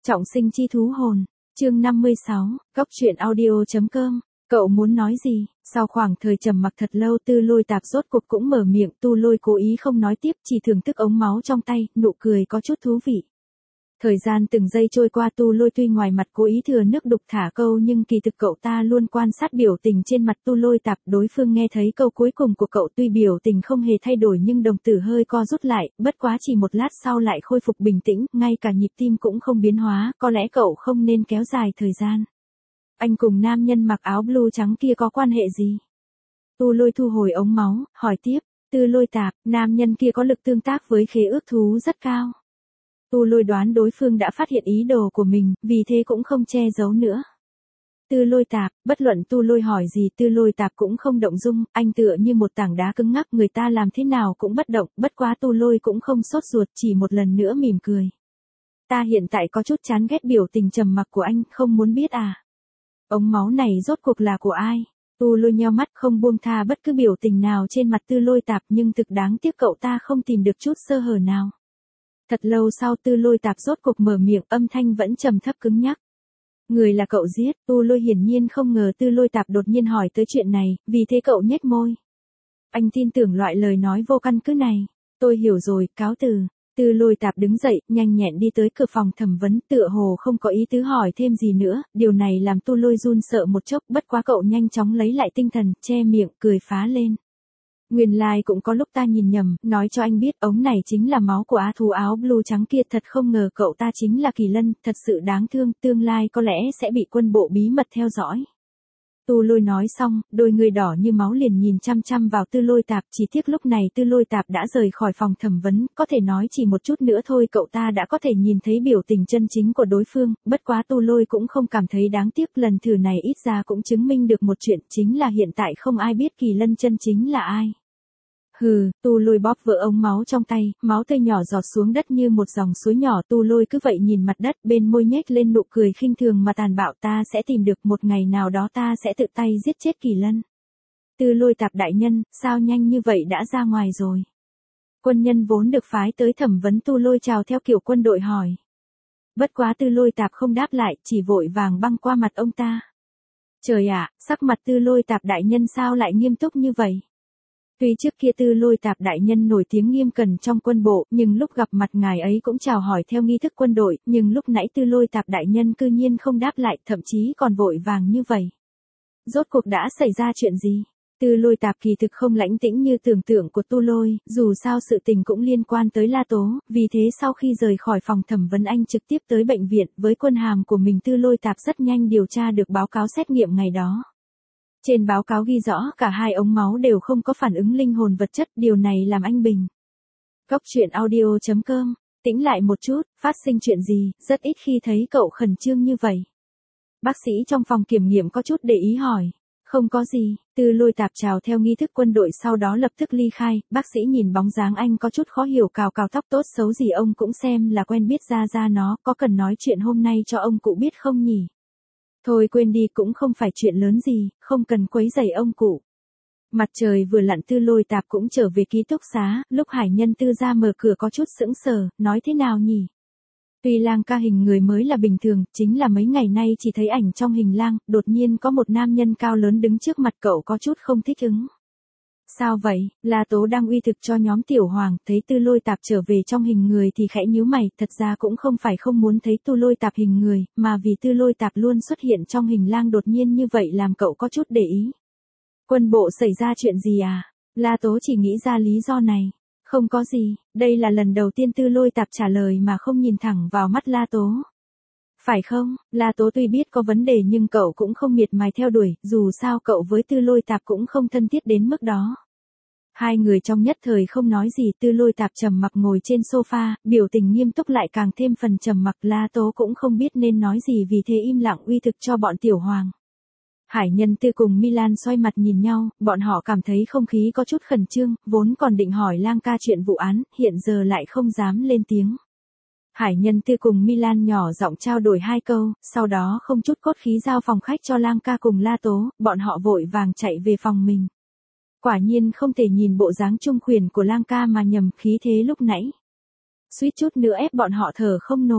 Trọng sinh chi thú hồn, chương 56, góc truyện audio.com, cậu muốn nói gì? Sau khoảng thời trầm mặc thật lâu Tư Lôi Tạp rốt cuộc cũng mở miệng, Tu Lôi cố ý không nói tiếp, chỉ thưởng thức ống máu trong tay, nụ cười có chút thú vị. Thời gian từng giây trôi qua, Tu Lôi tuy ngoài mặt cố ý thừa nước đục thả câu nhưng kỳ thực cậu ta luôn quan sát biểu tình trên mặt Tu Lôi Tạp. Đối phương nghe thấy câu cuối cùng của cậu tuy biểu tình không hề thay đổi nhưng đồng tử hơi co rút lại, bất quá chỉ một lát sau lại khôi phục bình tĩnh, ngay cả nhịp tim cũng không biến hóa, có lẽ cậu không nên kéo dài thời gian. Anh cùng nam nhân mặc áo blue trắng kia có quan hệ gì? Tu Lôi thu hồi ống máu, hỏi tiếp. Tư Lôi Tạp, nam nhân kia có lực tương tác với khế ước thú rất cao. Tu Lôi đoán đối phương đã phát hiện ý đồ của mình, vì thế cũng không che giấu nữa. Tư Lôi Tạp, bất luận Tu Lôi hỏi gì Tư Lôi Tạp cũng không động dung, anh tựa như một tảng đá cứng ngắc, người ta làm thế nào cũng bất động, bất quá Tu Lôi cũng không sốt ruột, chỉ một lần nữa mỉm cười. Ta hiện tại có chút chán ghét biểu tình trầm mặc của anh, không muốn biết à? Ống máu này rốt cuộc là của ai? Tu Lôi nheo mắt không buông tha bất cứ biểu tình nào trên mặt Tư Lôi Tạp, nhưng thực đáng tiếc cậu ta không tìm được chút sơ hở nào. Thật lâu sau Tư Lôi Tạp rốt cuộc mở miệng, âm thanh vẫn trầm thấp cứng nhắc. Người là cậu giết. Tu Lôi hiển nhiên không ngờ Tư Lôi Tạp đột nhiên hỏi tới chuyện này, vì thế cậu nhếch môi. Anh tin tưởng loại lời nói vô căn cứ này. Tôi hiểu rồi, cáo từ. Tư Lôi Tạp đứng dậy, nhanh nhẹn đi tới cửa phòng thẩm vấn, tựa hồ không có ý tứ hỏi thêm gì nữa, điều này làm Tu Lôi run sợ một chốc, bất quá cậu nhanh chóng lấy lại tinh thần, che miệng, cười phá lên. Nguyên lai cũng có lúc ta nhìn nhầm, nói cho anh biết ống này chính là máu của á thú áo blue trắng kia, thật không ngờ cậu ta chính là Kỳ Lân, thật sự đáng thương, tương lai có lẽ sẽ bị quân bộ bí mật theo dõi. Tu Lôi nói xong, đôi người đỏ như máu liền nhìn chăm chăm vào Tư Lôi Tạp, chỉ tiếc lúc này Tư Lôi Tạp đã rời khỏi phòng thẩm vấn, có thể nói chỉ một chút nữa thôi cậu ta đã có thể nhìn thấy biểu tình chân chính của đối phương, bất quá Tu Lôi cũng không cảm thấy đáng tiếc, lần thử này ít ra cũng chứng minh được một chuyện, chính là hiện tại không ai biết Kỳ Lân chân chính là ai. Hừ, Tu Lôi bóp vỡ ống máu trong tay, máu tươi nhỏ giọt xuống đất như một dòng suối nhỏ. Tu Lôi cứ vậy nhìn mặt đất, bên môi nhếch lên nụ cười khinh thường mà tàn bạo, ta sẽ tìm được, một ngày nào đó ta sẽ tự tay giết chết Kỳ Lân. Tư Lôi Tạp đại nhân, sao nhanh như vậy đã ra ngoài rồi? Quân nhân vốn được phái tới thẩm vấn Tu Lôi chào theo kiểu quân đội hỏi. Bất quá Tư Lôi Tạp không đáp lại, chỉ vội vàng băng qua mặt ông ta. Trời ạ, sắc mặt Tư Lôi Tạp đại nhân sao lại nghiêm túc như vậy? Tuy trước kia Tư Lôi Tạp đại nhân nổi tiếng nghiêm cẩn trong quân bộ, nhưng lúc gặp mặt ngài ấy cũng chào hỏi theo nghi thức quân đội, nhưng lúc nãy Tư Lôi Tạp đại nhân cư nhiên không đáp lại, thậm chí còn vội vàng như vậy. Rốt cuộc đã xảy ra chuyện gì? Tư Lôi Tạp kỳ thực không lãnh tĩnh như tưởng tượng của Tu Lôi, dù sao sự tình cũng liên quan tới La Tố, vì thế sau khi rời khỏi phòng thẩm vấn anh trực tiếp tới bệnh viện, với quân hàm của mình Tư Lôi Tạp rất nhanh điều tra được báo cáo xét nghiệm ngày đó. Trên báo cáo ghi rõ cả hai ống máu đều không có phản ứng linh hồn vật chất, điều này làm anh bình. Góc truyện audio.com, tĩnh lại một chút, phát sinh chuyện gì, rất ít khi thấy cậu khẩn trương như vậy. Bác sĩ trong phòng kiểm nghiệm có chút để ý hỏi. Không có gì, Tư Lôi Tạp chào theo nghi thức quân đội sau đó lập tức ly khai, bác sĩ nhìn bóng dáng anh có chút khó hiểu, cào cào tóc, tốt xấu gì ông cũng xem là quen biết ra nó, có cần nói chuyện hôm nay cho ông cụ biết không nhỉ? Thôi quên đi, cũng không phải chuyện lớn gì, không cần quấy rầy ông cụ. Mặt trời vừa lặn Tư Lôi Tạp cũng trở về ký túc xá, lúc Hải Nhân Tư ra mở cửa có chút sững sờ, nói thế nào nhỉ? Tuy Lang ca hình người mới là bình thường, chính là mấy ngày nay chỉ thấy ảnh trong hình lang, đột nhiên có một nam nhân cao lớn đứng trước mặt cậu có chút không thích ứng. Sao vậy? La Tố đang uy thực cho nhóm Tiểu Hoàng, thấy Tư Lôi Tạp trở về trong hình người thì khẽ nhíu mày, thật ra cũng không phải không muốn thấy Tư Lôi Tạp hình người, mà vì Tư Lôi Tạp luôn xuất hiện trong hình lang đột nhiên như vậy làm cậu có chút để ý. Quân bộ xảy ra chuyện gì à? La Tố chỉ nghĩ ra lý do này. Không có gì, đây là lần đầu tiên Tư Lôi Tạp trả lời mà không nhìn thẳng vào mắt La Tố. Phải không? La Tố tuy biết có vấn đề nhưng cậu cũng không miệt mài theo đuổi, dù sao cậu với Tư Lôi Tạp cũng không thân thiết đến mức đó. Hai người trong nhất thời không nói gì, Tư Lôi Tạp trầm mặc ngồi trên sofa, biểu tình nghiêm túc lại càng thêm phần trầm mặc, La Tố cũng không biết nên nói gì vì thế im lặng uy thực cho bọn Tiểu Hoàng. Hải Nhân Tư cùng Milan xoay mặt nhìn nhau, bọn họ cảm thấy không khí có chút khẩn trương, vốn còn định hỏi Lang ca chuyện vụ án, hiện giờ lại không dám lên tiếng. Hải Nhân Tư cùng Milan nhỏ giọng trao đổi hai câu, sau đó không chút cốt khí giao phòng khách cho Lang ca cùng La Tố, bọn họ vội vàng chạy về phòng mình. Quả nhiên không thể nhìn bộ dáng trung khuyển của Lang ca mà nhầm khí thế lúc nãy. Suýt chút nữa ép bọn họ thở không nổi.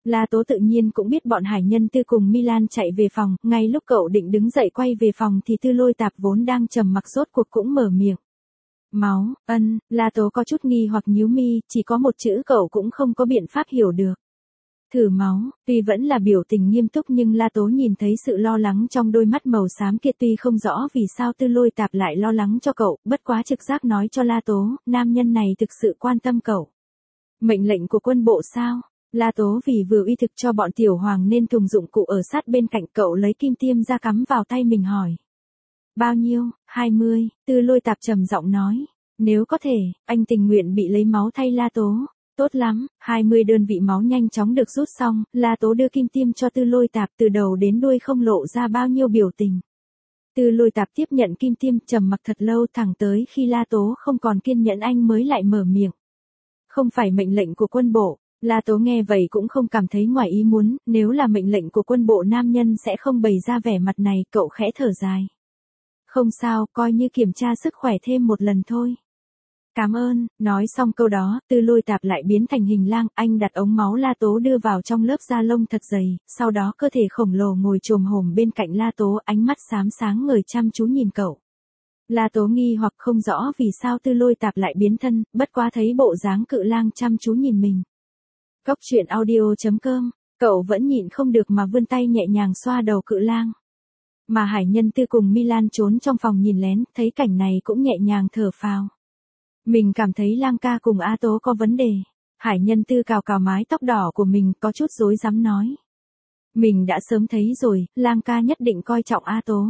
La Tố tự nhiên cũng biết bọn Hải Nhân Tư cùng Milan chạy về phòng, ngay lúc cậu định đứng dậy quay về phòng thì Tư Lôi Tạp vốn đang trầm mặc rốt cuộc cũng mở miệng. Máu, La Tố có chút nghi hoặc nhíu mi, chỉ có một chữ cậu cũng không có biện pháp hiểu được. Thử máu, tuy vẫn là biểu tình nghiêm túc nhưng La Tố nhìn thấy sự lo lắng trong đôi mắt màu xám kia, tuy không rõ vì sao Tư Lôi Tạp lại lo lắng cho cậu, bất quá trực giác nói cho La Tố, nam nhân này thực sự quan tâm cậu. Mệnh lệnh của quân bộ sao? La Tố vì vừa uy thực cho bọn tiểu hoàng nên thùng dụng cụ ở sát bên cạnh, cậu lấy kim tiêm ra cắm vào tay mình hỏi. Bao nhiêu? 20, Tư Lôi Tạp trầm giọng nói. Nếu có thể, anh tình nguyện bị lấy máu thay La Tố. Tốt lắm, 20 đơn vị máu nhanh chóng được rút xong, La Tố đưa kim tiêm cho Tư Lôi Tạp, từ đầu đến đuôi không lộ ra bao nhiêu biểu tình. Tư Lôi Tạp tiếp nhận kim tiêm, trầm mặc thật lâu, thẳng tới khi La Tố không còn kiên nhẫn anh mới lại mở miệng. Không phải mệnh lệnh của quân bộ. La Tố nghe vậy cũng không cảm thấy ngoài ý muốn, nếu là mệnh lệnh của quân bộ nam nhân sẽ không bày ra vẻ mặt này, cậu khẽ thở dài. Không sao, coi như kiểm tra sức khỏe thêm một lần thôi. Cảm ơn, nói xong câu đó, Tư Lôi Tạp lại biến thành hình lang, anh đặt ống máu La Tố đưa vào trong lớp da lông thật dày, sau đó cơ thể khổng lồ ngồi chồm hổm bên cạnh La Tố, ánh mắt xám sáng ngời chăm chú nhìn cậu. La Tố nghi hoặc không rõ vì sao Tư Lôi Tạp lại biến thân, bất quá thấy bộ dáng cự lang chăm chú nhìn mình. Cốc truyện audio.com, cậu vẫn nhịn không được mà vươn tay nhẹ nhàng xoa đầu cự lang. Mà Hải Nhân Tư cùng Milan trốn trong phòng nhìn lén, thấy cảnh này cũng nhẹ nhàng thở phào. Mình cảm thấy Lang ca cùng A Tố có vấn đề. Hải Nhân Tư cào cào mái tóc đỏ của mình, có chút rối rắm nói. Mình đã sớm thấy rồi, Lang ca nhất định coi trọng A Tố.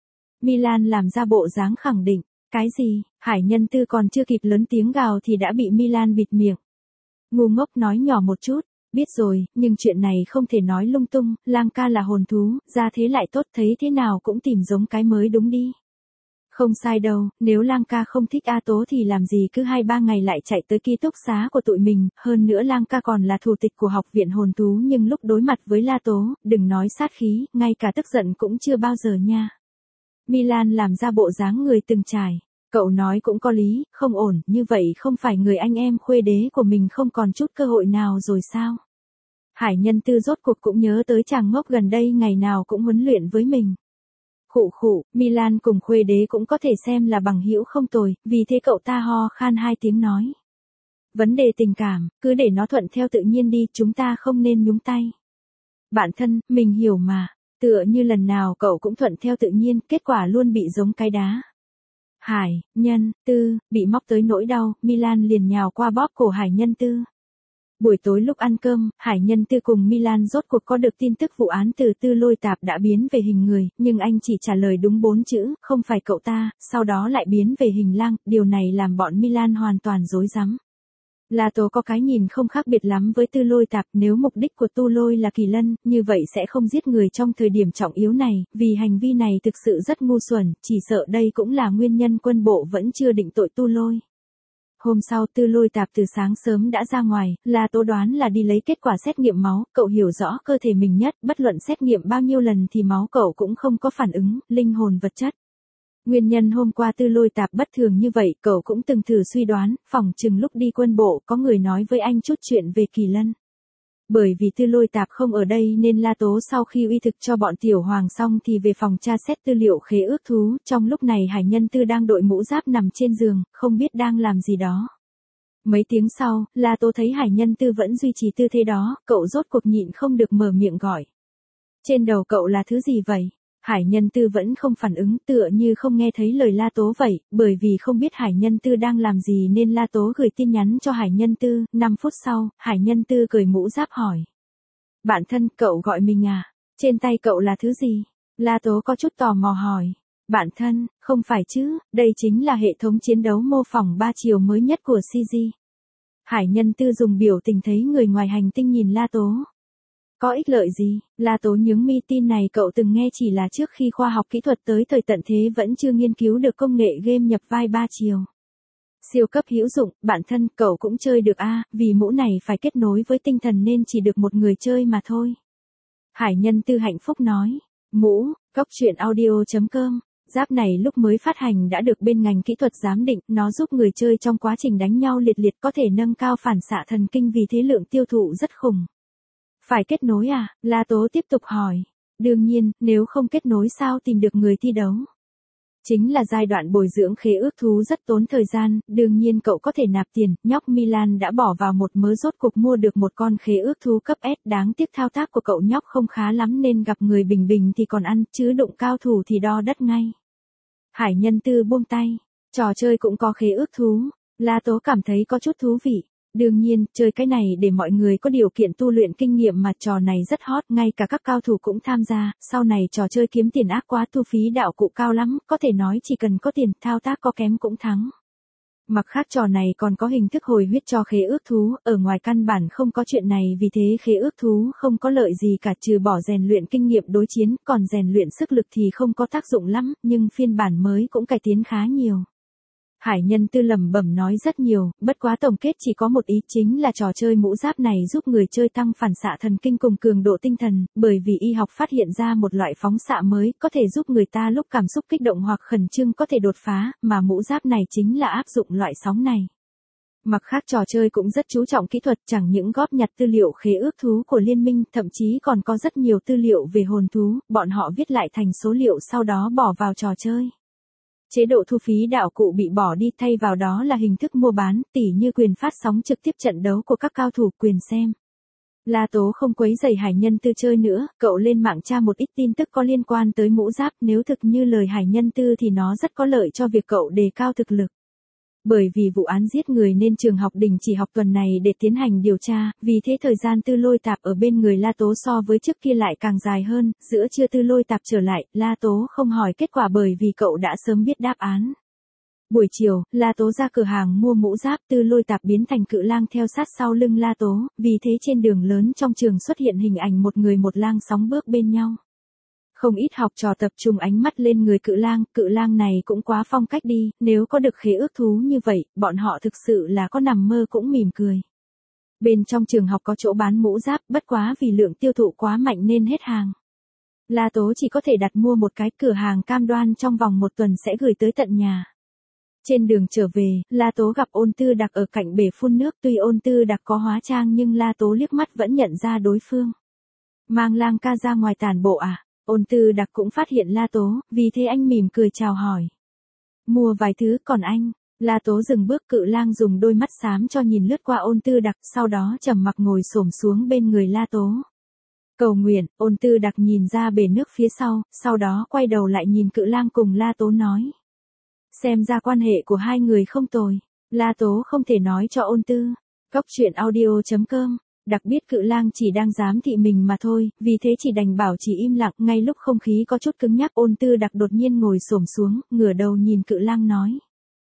Milan làm ra bộ dáng khẳng định. Cái gì? Hải Nhân Tư còn chưa kịp lớn tiếng gào thì đã bị Milan bịt miệng. Ngu ngốc nói nhỏ một chút. Biết rồi, nhưng chuyện này không thể nói lung tung, Lang ca là hồn thú, ra thế lại tốt, thấy thế nào cũng tìm giống cái mới đúng đi. Không sai đâu, nếu Lang ca không thích A Tố thì làm gì cứ 2-3 ngày lại chạy tới ký túc xá của tụi mình, hơn nữa Lang ca còn là thủ tịch của học viện hồn thú, nhưng lúc đối mặt với La Tố, đừng nói sát khí, ngay cả tức giận cũng chưa bao giờ nha. Milan làm ra bộ dáng người từng trải. Cậu nói cũng có lý, không ổn, như vậy không phải người anh em khuê đế của mình không còn chút cơ hội nào rồi sao? Hải Nhân Tư rốt cuộc cũng nhớ tới chàng ngốc gần đây ngày nào cũng huấn luyện với mình. Khụ khụ, Milan cùng khuê đế cũng có thể xem là bằng hữu không tồi, vì thế cậu ta ho khan 2 tiếng nói. Vấn đề tình cảm, cứ để nó thuận theo tự nhiên đi, chúng ta không nên nhúng tay. Bạn thân, mình hiểu mà, tựa như lần nào cậu cũng thuận theo tự nhiên, kết quả luôn bị giống cái đá. Hải Nhân Tư, bị móc tới nỗi đau, Milan liền nhào qua bóp cổ Hải Nhân Tư. Buổi tối lúc ăn cơm, Hải Nhân Tư cùng Milan rốt cuộc có được tin tức vụ án từ Tư Lôi Tạp đã biến về hình người, nhưng anh chỉ trả lời đúng 4 chữ, không phải cậu ta, sau đó lại biến về hình lang, điều này làm bọn Milan hoàn toàn rối rắm. La Tố có cái nhìn không khác biệt lắm với Tư Lôi Tạp, nếu mục đích của Tu Lôi là Kỳ Lân, như vậy sẽ không giết người trong thời điểm trọng yếu này, vì hành vi này thực sự rất ngu xuẩn, chỉ sợ đây cũng là nguyên nhân quân bộ vẫn chưa định tội Tu Lôi. Hôm sau Tư Lôi Tạp từ sáng sớm đã ra ngoài, La Tố đoán là đi lấy kết quả xét nghiệm máu, cậu hiểu rõ cơ thể mình nhất, bất luận xét nghiệm bao nhiêu lần thì máu cậu cũng không có phản ứng, linh hồn vật chất. Nguyên nhân hôm qua Tư Lôi Tạp bất thường như vậy, cậu cũng từng thử suy đoán, phỏng chừng lúc đi quân bộ có người nói với anh chút chuyện về Kỳ Lân. Bởi vì Tư Lôi Tạp không ở đây nên La Tố sau khi uy thực cho bọn tiểu hoàng xong thì về phòng tra xét tư liệu khế ước thú, trong lúc này Hải Nhân Tư đang đội mũ giáp nằm trên giường, không biết đang làm gì đó. Mấy tiếng sau, La Tố thấy Hải Nhân Tư vẫn duy trì tư thế đó, cậu rốt cuộc nhịn không được mở miệng gọi. Trên đầu cậu là thứ gì vậy? Hải Nhân Tư vẫn không phản ứng, tựa như không nghe thấy lời La Tố vậy, bởi vì không biết Hải Nhân Tư đang làm gì nên La Tố gửi tin nhắn cho Hải Nhân Tư, 5 phút sau, Hải Nhân Tư cởi mũ giáp hỏi. Bạn thân, cậu gọi mình à? Trên tay cậu là thứ gì? La Tố có chút tò mò hỏi. Bạn thân, không phải chứ, đây chính là hệ thống chiến đấu mô phỏng 3 chiều mới nhất của CG. Hải Nhân Tư dùng biểu tình thấy người ngoài hành tinh nhìn La Tố. Có ích lợi gì? La Tố nhướng mi, tin này cậu từng nghe chỉ là trước khi khoa học kỹ thuật tới thời tận thế vẫn chưa nghiên cứu được công nghệ game nhập vai 3 chiều. Siêu cấp hữu dụng, bạn thân, cậu cũng chơi được a, vì mũ này phải kết nối với tinh thần nên chỉ được một người chơi mà thôi. Hải Nhân Tư hạnh phúc nói. Mũ, cốc truyện audio.com. Giáp này lúc mới phát hành đã được bên ngành kỹ thuật giám định, nó giúp người chơi trong quá trình đánh nhau liệt liệt có thể nâng cao phản xạ thần kinh, vì thế lượng tiêu thụ rất khủng. Phải kết nối à? La Tố tiếp tục hỏi. Đương nhiên, nếu không kết nối sao tìm được người thi đấu? Chính là giai đoạn bồi dưỡng khế ước thú rất tốn thời gian, đương nhiên cậu có thể nạp tiền, nhóc Milan đã bỏ vào một mớ rốt cục mua được một con khế ước thú cấp S, đáng tiếc thao tác của cậu nhóc không khá lắm nên gặp người bình bình thì còn ăn, chứ đụng cao thủ thì đo đất ngay. Hải Nhân Tư buông tay, trò chơi cũng có khế ước thú, La Tố cảm thấy có chút thú vị. Đương nhiên, chơi cái này để mọi người có điều kiện tu luyện kinh nghiệm mà trò này rất hot, ngay cả các cao thủ cũng tham gia, sau này trò chơi kiếm tiền ác quá, thu phí đạo cụ cao lắm, có thể nói chỉ cần có tiền, thao tác có kém cũng thắng. Mặt khác trò này còn có hình thức hồi huyết cho khế ước thú, ở ngoài căn bản không có chuyện này, vì thế khế ước thú không có lợi gì cả trừ bỏ rèn luyện kinh nghiệm đối chiến, còn rèn luyện sức lực thì không có tác dụng lắm, nhưng phiên bản mới cũng cải tiến khá nhiều. Hải Nhân Tư lẩm bẩm nói rất nhiều, bất quá tổng kết chỉ có một ý, chính là trò chơi mũ giáp này giúp người chơi tăng phản xạ thần kinh cùng cường độ tinh thần, bởi vì y học phát hiện ra một loại phóng xạ mới, có thể giúp người ta lúc cảm xúc kích động hoặc khẩn trương có thể đột phá, mà mũ giáp này chính là áp dụng loại sóng này. Mặt khác trò chơi cũng rất chú trọng kỹ thuật, chẳng những góp nhặt tư liệu khế ước thú của liên minh, thậm chí còn có rất nhiều tư liệu về hồn thú, bọn họ viết lại thành số liệu sau đó bỏ vào trò chơi. Chế độ thu phí đạo cụ bị bỏ đi, thay vào đó là hình thức mua bán, tỉ như quyền phát sóng trực tiếp trận đấu của các cao thủ, quyền xem. La Tố không quấy rầy Hải Nhân Tư chơi nữa, cậu lên mạng tra một ít tin tức có liên quan tới mũ giáp, nếu thực như lời Hải Nhân Tư thì nó rất có lợi cho việc cậu đề cao thực lực. Bởi vì vụ án giết người nên trường học đình chỉ học tuần này để tiến hành điều tra, vì thế thời gian Tư Lôi Tạp ở bên người La Tố so với trước kia lại càng dài hơn, giữa trưa Tư Lôi Tạp trở lại, La Tố không hỏi kết quả bởi vì cậu đã sớm biết đáp án. Buổi chiều, La Tố ra cửa hàng mua mũ giáp, Tư Lôi Tạp biến thành cự lang theo sát sau lưng La Tố, vì thế trên đường lớn trong trường xuất hiện hình ảnh một người một lang sóng bước bên nhau. Không ít học trò tập trung ánh mắt lên người cự lang này cũng quá phong cách đi, nếu có được khế ước thú như vậy, bọn họ thực sự là có nằm mơ cũng mỉm cười. Bên trong trường học có chỗ bán mũ giáp, bất quá vì lượng tiêu thụ quá mạnh nên hết hàng. La Tố chỉ có thể đặt mua một cái, cửa hàng cam đoan trong vòng một tuần sẽ gửi tới tận nhà. Trên đường trở về, La Tố gặp Ôn Tư Đặc ở cạnh bể phun nước, tuy Ôn Tư Đặc có hóa trang nhưng La Tố liếc mắt vẫn nhận ra đối phương. Mang lang ca ra ngoài tản bộ à? Ôn Tư Đặc cũng phát hiện La Tố, vì thế anh mỉm cười chào hỏi. Mua vài thứ, còn anh? La Tố dừng bước, cự lang dùng đôi mắt xám cho nhìn lướt qua Ôn Tư Đặc, sau đó trầm mặc ngồi xổm xuống bên người La Tố. Cầu nguyện, Ôn Tư Đặc nhìn ra bể nước phía sau đó quay đầu lại nhìn cự lang cùng La Tố nói. Xem ra quan hệ của hai người không tồi. La Tố không thể nói cho Ôn Tư. Góc truyện audio.com. Đặc biết cự lang chỉ đang giám thị mình mà thôi, vì thế chỉ đành bảo trì im lặng, ngay lúc không khí có chút cứng nhắc Ôn Tư Đặc đột nhiên ngồi xổm xuống, ngửa đầu nhìn cự lang nói.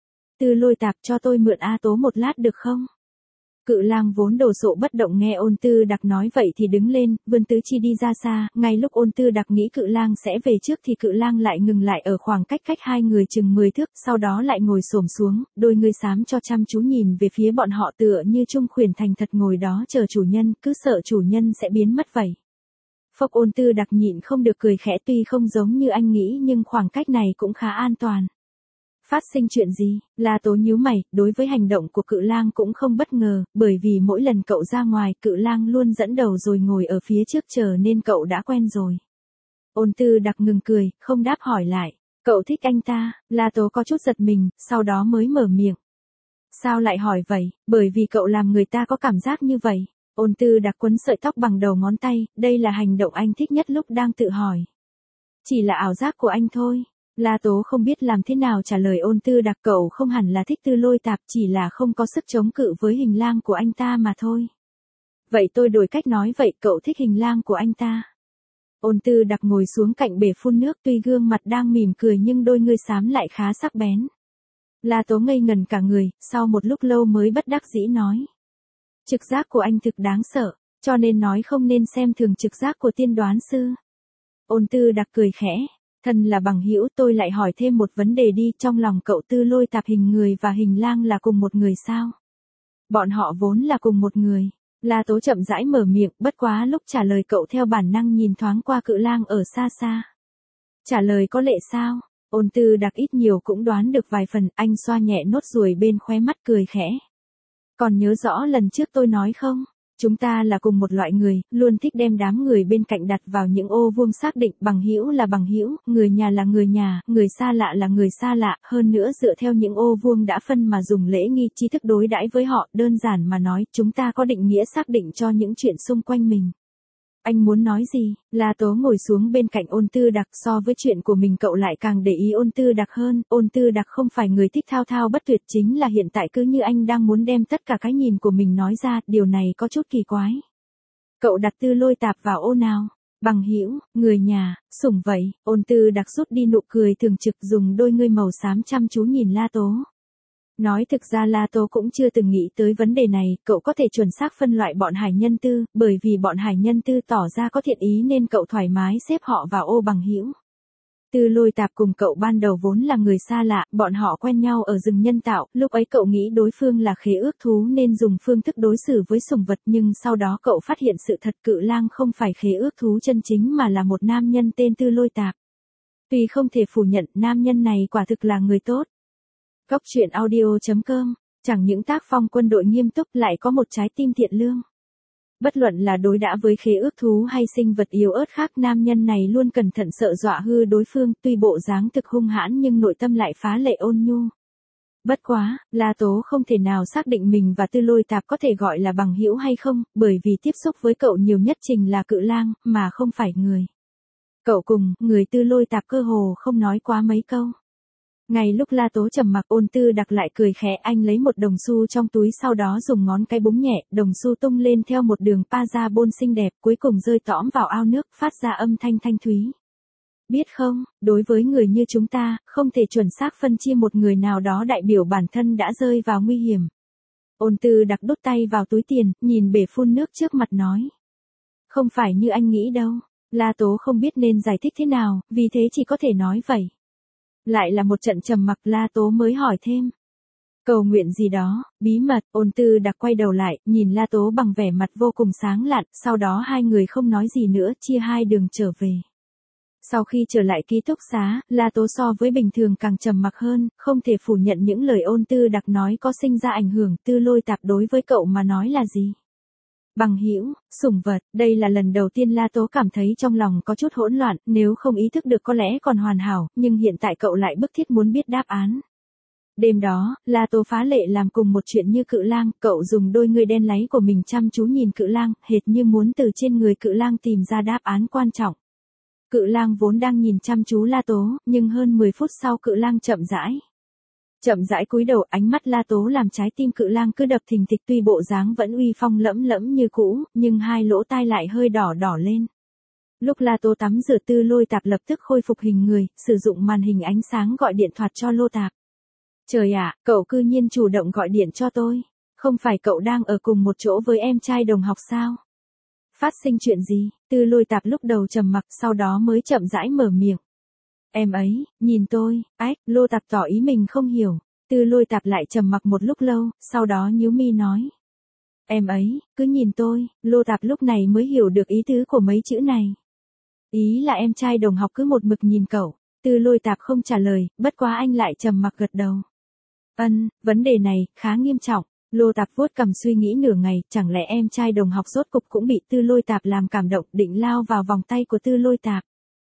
Tư Lôi Tạp cho tôi mượn A Tố một lát được không? Cự lang vốn đồ sộ bất động nghe Ôn Tư Đặc nói vậy thì đứng lên, vươn tứ chi đi ra xa, ngay lúc Ôn Tư Đặc nghĩ cự lang sẽ về trước thì cự lang lại ngừng lại ở khoảng cách hai người chừng 10 thước, sau đó lại ngồi xổm xuống, đôi ngươi xám cho chăm chú nhìn về phía bọn họ tựa như trung khuyển thành thật ngồi đó chờ chủ nhân, cứ sợ chủ nhân sẽ biến mất vậy. Phốc, Ôn Tư Đặc nhịn không được cười khẽ, tuy không giống như anh nghĩ nhưng khoảng cách này cũng khá an toàn. Phát sinh chuyện gì? La Tố nhíu mày, đối với hành động của cự lang cũng không bất ngờ, bởi vì mỗi lần cậu ra ngoài, cự lang luôn dẫn đầu rồi ngồi ở phía trước chờ nên cậu đã quen rồi. Ôn Tư Đặc ngừng cười, không đáp hỏi lại. Cậu thích anh ta? La Tố có chút giật mình, sau đó mới mở miệng. Sao lại hỏi vậy? Bởi vì cậu làm người ta có cảm giác như vậy. Ôn Tư Đặc quấn sợi tóc bằng đầu ngón tay, đây là hành động anh thích nhất lúc đang tự hỏi. Chỉ là ảo giác của anh thôi. La Tố không biết làm thế nào trả lời Ôn Tư Đặc, cậu không hẳn là thích Tư Lôi Tạp, chỉ là không có sức chống cự với hình lang của anh ta mà thôi. Vậy tôi đổi cách nói vậy, cậu thích hình lang của anh ta. Ôn Tư Đặc ngồi xuống cạnh bể phun nước, tuy gương mặt đang mỉm cười nhưng đôi ngươi xám lại khá sắc bén. La Tố ngây ngần cả người, sau một lúc lâu mới bất đắc dĩ nói. Trực giác của anh thực đáng sợ, cho nên nói không nên xem thường trực giác của tiên đoán sư. Ôn Tư Đặc cười khẽ. Thân là bằng hữu, tôi lại hỏi thêm một vấn đề đi, trong lòng cậu Tư Lôi Tạp hình người và hình lang là cùng một người sao? Bọn họ vốn là cùng một người. La Tố chậm rãi mở miệng, bất quá lúc trả lời cậu theo bản năng nhìn thoáng qua cự lang ở xa xa. Trả lời có lệ sao? Ôn Tư Đặc ít nhiều cũng đoán được vài phần, anh xoa nhẹ nốt ruồi bên khóe mắt cười khẽ. Còn nhớ rõ lần trước tôi nói không? Chúng ta là cùng một loại người, luôn thích đem đám người bên cạnh đặt vào những ô vuông xác định, bằng hữu là bằng hữu, người nhà là người nhà, người xa lạ là người xa lạ, hơn nữa dựa theo những ô vuông đã phân mà dùng lễ nghi tri thức đối đãi với họ, đơn giản mà nói, chúng ta có định nghĩa xác định cho những chuyện xung quanh mình. Anh muốn nói gì? La Tố ngồi xuống bên cạnh Ôn Tư Đặc, so với chuyện của mình cậu lại càng để ý Ôn Tư Đặc hơn, Ôn Tư Đặc không phải người thích thao thao bất tuyệt, chính là hiện tại cứ như anh đang muốn đem tất cả cái nhìn của mình nói ra, điều này có chút kỳ quái. Cậu đặt Tư Lôi Tạp vào ô nào? Bằng hữu, người nhà, sủng vậy. Ôn Tư Đặc rút đi nụ cười thường trực, dùng đôi ngươi màu xám chăm chú nhìn La Tố. Nói thực ra La Tố cũng chưa từng nghĩ tới vấn đề này, cậu có thể chuẩn xác phân loại bọn hải nhân tư, bởi vì bọn hải nhân tư tỏ ra có thiện ý nên cậu thoải mái xếp họ vào ô bằng hữu. Tư Lôi Tạp cùng cậu ban đầu vốn là người xa lạ, bọn họ quen nhau ở rừng nhân tạo, lúc ấy cậu nghĩ đối phương là khế ước thú nên dùng phương thức đối xử với sủng vật, nhưng sau đó cậu phát hiện sự thật, Cự Lang không phải khế ước thú chân chính mà là một nam nhân tên Tư Lôi Tạp. Tuy không thể phủ nhận, nam nhân này quả thực là người tốt. Góc truyện audio.com, chẳng những tác phong quân đội nghiêm túc lại có một trái tim thiện lương. Bất luận là đối đãi với khế ước thú hay sinh vật yếu ớt khác, nam nhân này luôn cẩn thận sợ dọa hư đối phương, tuy bộ dáng thực hung hãn nhưng nội tâm lại phá lệ ôn nhu. Bất quá, La Tố không thể nào xác định mình và Tư Lôi Tạp có thể gọi là bằng hữu hay không, bởi vì tiếp xúc với cậu nhiều nhất chính là Cự Lang, mà không phải người. Cậu cùng người Tư Lôi Tạp cơ hồ không nói quá mấy câu. Ngay lúc La Tố trầm mặc, Ôn Tư Đặc lại cười khẽ, anh lấy một đồng xu trong túi, sau đó dùng ngón cái búng nhẹ, đồng xu tung lên theo một đường parabol xinh đẹp, cuối cùng rơi tõm vào ao nước, phát ra âm thanh thanh thúy. Biết không, đối với người như chúng ta, không thể chuẩn xác phân chia một người nào đó đại biểu bản thân đã rơi vào nguy hiểm. Ôn Tư Đặc đút tay vào túi tiền, nhìn bể phun nước trước mặt nói. Không phải như anh nghĩ đâu. La Tố không biết nên giải thích thế nào, vì thế chỉ có thể nói vậy. Lại là một trận trầm mặc, La Tố mới hỏi thêm. Cầu nguyện gì đó, bí mật. Ôn Tư Đặc quay đầu lại, nhìn La Tố bằng vẻ mặt vô cùng sáng lạn, sau đó hai người không nói gì nữa, chia hai đường trở về. Sau khi trở lại ký túc xá, La Tố so với bình thường càng trầm mặc hơn, không thể phủ nhận những lời Ôn Tư Đặc nói có sinh ra ảnh hưởng. Tư Lôi Tạp đối với cậu mà nói là gì? Bằng hữu, sủng vật, đây là lần đầu tiên La Tố cảm thấy trong lòng có chút hỗn loạn, nếu không ý thức được có lẽ còn hoàn hảo, nhưng hiện tại cậu lại bức thiết muốn biết đáp án. Đêm đó, La Tố phá lệ làm cùng một chuyện như Cự Lang, cậu dùng đôi ngươi đen láy của mình chăm chú nhìn Cự Lang, hệt như muốn từ trên người Cự Lang tìm ra đáp án quan trọng. Cự Lang vốn đang nhìn chăm chú La Tố, nhưng hơn 10 phút sau Cự Lang chậm rãi cúi đầu, ánh mắt La Tố làm trái tim Cự Lang cứ đập thình thịch, tuy bộ dáng vẫn uy phong lẫm lẫm như cũ, nhưng hai lỗ tai lại hơi đỏ đỏ lên. Lúc La Tố tắm rửa, Tư Lôi Tạp lập tức khôi phục hình người, sử dụng màn hình ánh sáng gọi điện thoại cho Lô Tạp. Trời ạ, cậu cư nhiên chủ động gọi điện cho tôi. Không phải cậu đang ở cùng một chỗ với em trai đồng học sao? Phát sinh chuyện gì? Tư Lôi Tạp lúc đầu trầm mặc, sau đó mới chậm rãi mở miệng. Em ấy, nhìn tôi, ách, Lô Tạp tỏ ý mình không hiểu. Tư Lôi Tạp lại trầm mặc một lúc lâu, sau đó nhíu mi nói. Em ấy, cứ nhìn tôi. Lô Tạp lúc này mới hiểu được ý tứ của mấy chữ này. Ý là em trai đồng học cứ một mực nhìn cậu. Tư Lôi Tạp không trả lời, bất quá anh lại trầm mặc gật đầu. Vấn đề này, khá nghiêm trọng. Lô Tạp vuốt cằm suy nghĩ nửa ngày, chẳng lẽ em trai đồng học rốt cục cũng bị Tư Lôi Tạp làm cảm động, định lao vào vòng tay của Tư Lôi Tạp.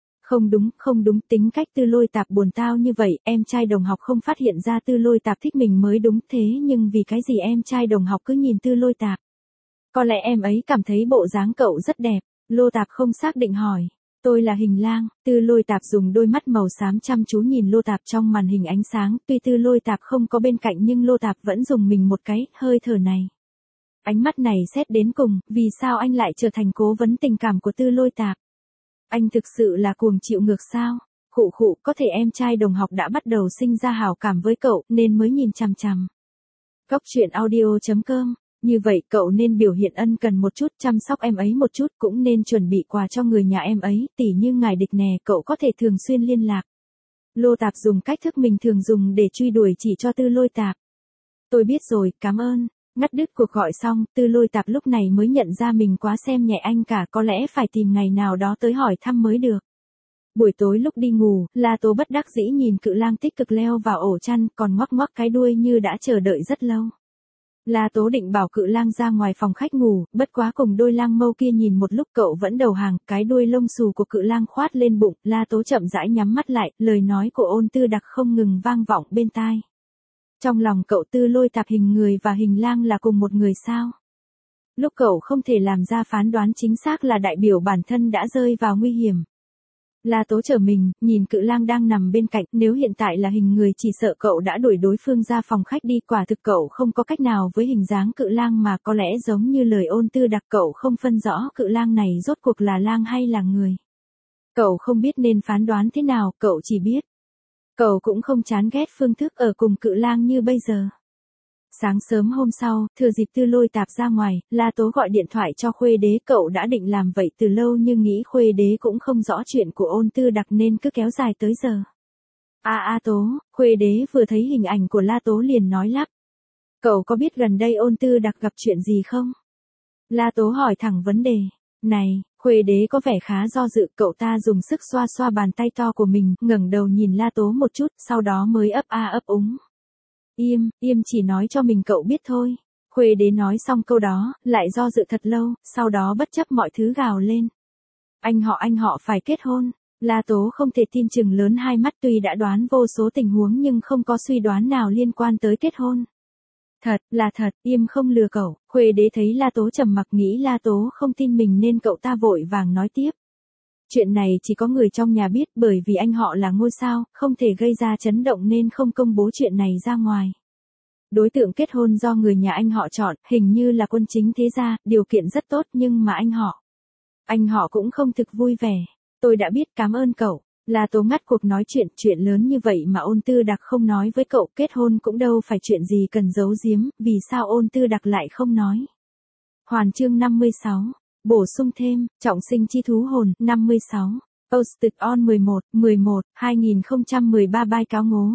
Không đúng, tính cách Tư Lôi Tạp buồn tao như vậy, em trai đồng học không phát hiện ra Tư Lôi Tạp thích mình mới đúng, thế nhưng vì cái gì em trai đồng học cứ nhìn Tư Lôi Tạp? Có lẽ em ấy cảm thấy bộ dáng cậu rất đẹp. Lô Tạp không xác định hỏi. Tôi là Hình Lang. Tư Lôi Tạp dùng đôi mắt màu xám chăm chú nhìn Lô Tạp trong màn hình ánh sáng, tuy Tư Lôi Tạp không có bên cạnh nhưng Lô Tạp vẫn dùng mình một cái, hơi thở này. Ánh mắt này xét đến cùng, vì sao anh lại trở thành cố vấn tình cảm của Tư Lôi Tạp? Anh thực sự là cuồng chịu ngược sao? Khụ, có thể em trai đồng học đã bắt đầu sinh ra hảo cảm với cậu, nên mới nhìn chằm chằm. Góc truyện audio.com. Như vậy cậu nên biểu hiện ân cần một chút, chăm sóc em ấy một chút, cũng nên chuẩn bị quà cho người nhà em ấy, tỉ như ngài địch nè, cậu có thể thường xuyên liên lạc. Lô Tạp dùng cách thức mình thường dùng để truy đuổi chỉ cho Tư Lôi Tạp. Tôi biết rồi, cảm ơn. Ngắt đứt cuộc gọi xong, Tư Lôi Tạp lúc này mới nhận ra mình quá xem nhẹ anh cả, có lẽ phải tìm ngày nào đó tới hỏi thăm mới được. Buổi tối lúc đi ngủ, La Tố bất đắc dĩ nhìn Cự Lang tích cực leo vào ổ chăn, còn ngoắc ngoắc cái đuôi như đã chờ đợi rất lâu. La Tố định bảo Cự Lang ra ngoài phòng khách ngủ, bất quá cùng đôi lang mâu kia nhìn một lúc cậu vẫn đầu hàng, cái đuôi lông xù của Cự Lang khoát lên bụng, La Tố chậm rãi nhắm mắt lại, lời nói của Ôn Tư Đặc không ngừng vang vọng bên tai. Trong lòng cậu Tư Lôi Tạp hình người và hình lang là cùng một người sao? Lúc cậu không thể làm ra phán đoán chính xác là đại biểu bản thân đã rơi vào nguy hiểm. La Tố trở mình, nhìn Cự Lang đang nằm bên cạnh, nếu hiện tại là hình người chỉ sợ cậu đã đuổi đối phương ra phòng khách đi, quả thực cậu không có cách nào với hình dáng Cự Lang mà có lẽ giống như lời Ôn Tư Đặc cậu không phân rõ Cự Lang này rốt cuộc là lang hay là người. Cậu không biết nên phán đoán thế nào, cậu chỉ biết. Cậu cũng không chán ghét phương thức ở cùng Cự Lang như bây giờ. Sáng sớm hôm sau, thừa dịp Tư Lôi Tạp ra ngoài, La Tố gọi điện thoại cho Khuê Đế, cậu đã định làm vậy từ lâu nhưng nghĩ Khuê Đế cũng không rõ chuyện của Ôn Tư Đặc nên cứ kéo dài tới giờ. Tố, Khuê Đế vừa thấy hình ảnh của La Tố liền nói lắp. Cậu có biết gần đây Ôn Tư Đặc gặp chuyện gì không? La Tố hỏi thẳng vấn đề. Này, Khuê Đế có vẻ khá do dự, cậu ta dùng sức xoa xoa bàn tay to của mình, ngẩng đầu nhìn La Tố một chút, sau đó mới ấp úng. Im chỉ nói cho mình cậu biết thôi. Khuê Đế nói xong câu đó, lại do dự thật lâu, sau đó bất chấp mọi thứ gào lên. Anh họ phải kết hôn. La Tố không thể tin, chừng lớn hai mắt, tuy đã đoán vô số tình huống nhưng không có suy đoán nào liên quan tới kết hôn. Thật, là thật, Im không lừa cậu. Khuê Đế thấy La Tố trầm mặc nghĩ La Tố không tin mình nên cậu ta vội vàng nói tiếp. Chuyện này chỉ có người trong nhà biết, bởi vì anh họ là ngôi sao, không thể gây ra chấn động nên không công bố chuyện này ra ngoài. Đối tượng kết hôn do người nhà anh họ chọn, hình như là quân chính thế gia, điều kiện rất tốt nhưng mà anh họ cũng không thực vui vẻ. Tôi đã biết, cảm ơn cậu. La Tố ngắt cuộc nói chuyện lớn như vậy mà Ôn Tư Đặc không nói với cậu, kết hôn cũng đâu phải chuyện gì cần giấu giếm, vì sao Ôn Tư Đặc lại không nói. Hoàn chương 56. Bổ sung thêm, trọng sinh chi thú hồn, 56. Posted on 11/11/2013 bài cáo ngố.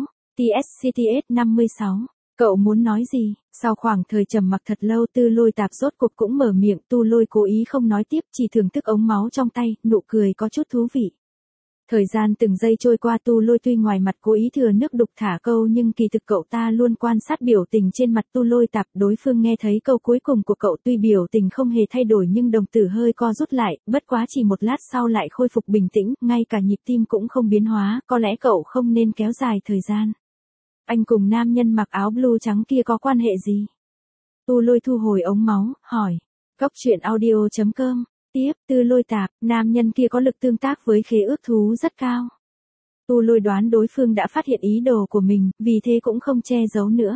TSCTS 56. Cậu muốn nói gì? Sau khoảng thời trầm mặc thật lâu Tư Lôi Tạp rốt cuộc cũng mở miệng, Tu Lôi cố ý không nói tiếp, chỉ thưởng thức ống máu trong tay, nụ cười có chút thú vị. Thời gian từng giây trôi qua, Tu Lôi tuy ngoài mặt cố ý thừa nước đục thả câu nhưng kỳ thực cậu ta luôn quan sát biểu tình trên mặt Tu Lôi Tạp, đối phương nghe thấy câu cuối cùng của cậu tuy biểu tình không hề thay đổi nhưng đồng tử hơi co rút lại, bất quá chỉ một lát sau lại khôi phục bình tĩnh, ngay cả nhịp tim cũng không biến hóa, có lẽ cậu không nên kéo dài thời gian. Anh cùng nam nhân mặc áo blue trắng kia có quan hệ gì? Tu Lôi thu hồi ống máu, hỏi. Góc truyện audio.com. Tiếp, Tư Lôi Tạp, nam nhân kia có lực tương tác với khế ước thú rất cao. Tu Lôi đoán đối phương đã phát hiện ý đồ của mình, vì thế cũng không che giấu nữa.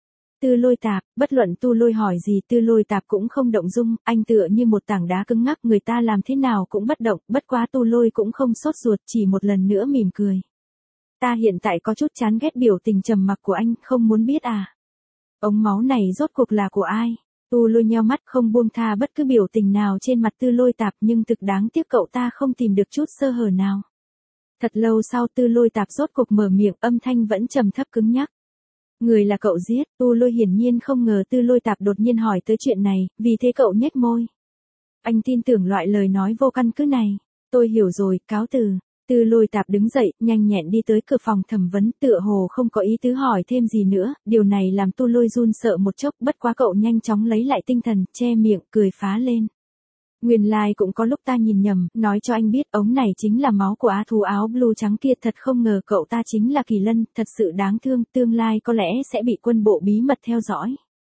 Tư Lôi Tạp, bất luận Tu Lôi hỏi gì Tư Lôi Tạp cũng không động dung, anh tựa như một tảng đá cứng ngắc, người ta làm thế nào cũng bất động, bất quá Tu Lôi cũng không sốt ruột, chỉ một lần nữa mỉm cười. Ta hiện tại có chút chán ghét biểu tình trầm mặc của anh, không muốn biết à? Ống máu này rốt cuộc là của ai? Tu Lôi nheo mắt không buông tha bất cứ biểu tình nào trên mặt Tư Lôi Tạp nhưng thực đáng tiếc cậu ta không tìm được chút sơ hở nào. Thật lâu sau Tư Lôi Tạp rốt cuộc mở miệng, âm thanh vẫn trầm thấp cứng nhắc. Người là cậu giết. Tu Lôi hiển nhiên không ngờ Tư Lôi Tạp đột nhiên hỏi tới chuyện này, vì thế cậu nhếch môi. Anh tin tưởng loại lời nói vô căn cứ này. Tôi hiểu rồi, cáo từ. Tư Lôi Tạp đứng dậy, nhanh nhẹn đi tới cửa phòng thẩm vấn, tựa hồ không có ý tứ hỏi thêm gì nữa, điều này làm Tu Lôi run sợ một chốc, bất quá cậu nhanh chóng lấy lại tinh thần, che miệng, cười phá lên. Nguyên lai cũng có lúc ta nhìn nhầm, nói cho anh biết, ống này chính là máu của thú áo blue trắng kia, thật không ngờ cậu ta chính là Kỳ Lân, thật sự đáng thương, tương lai có lẽ sẽ bị quân bộ bí mật theo dõi.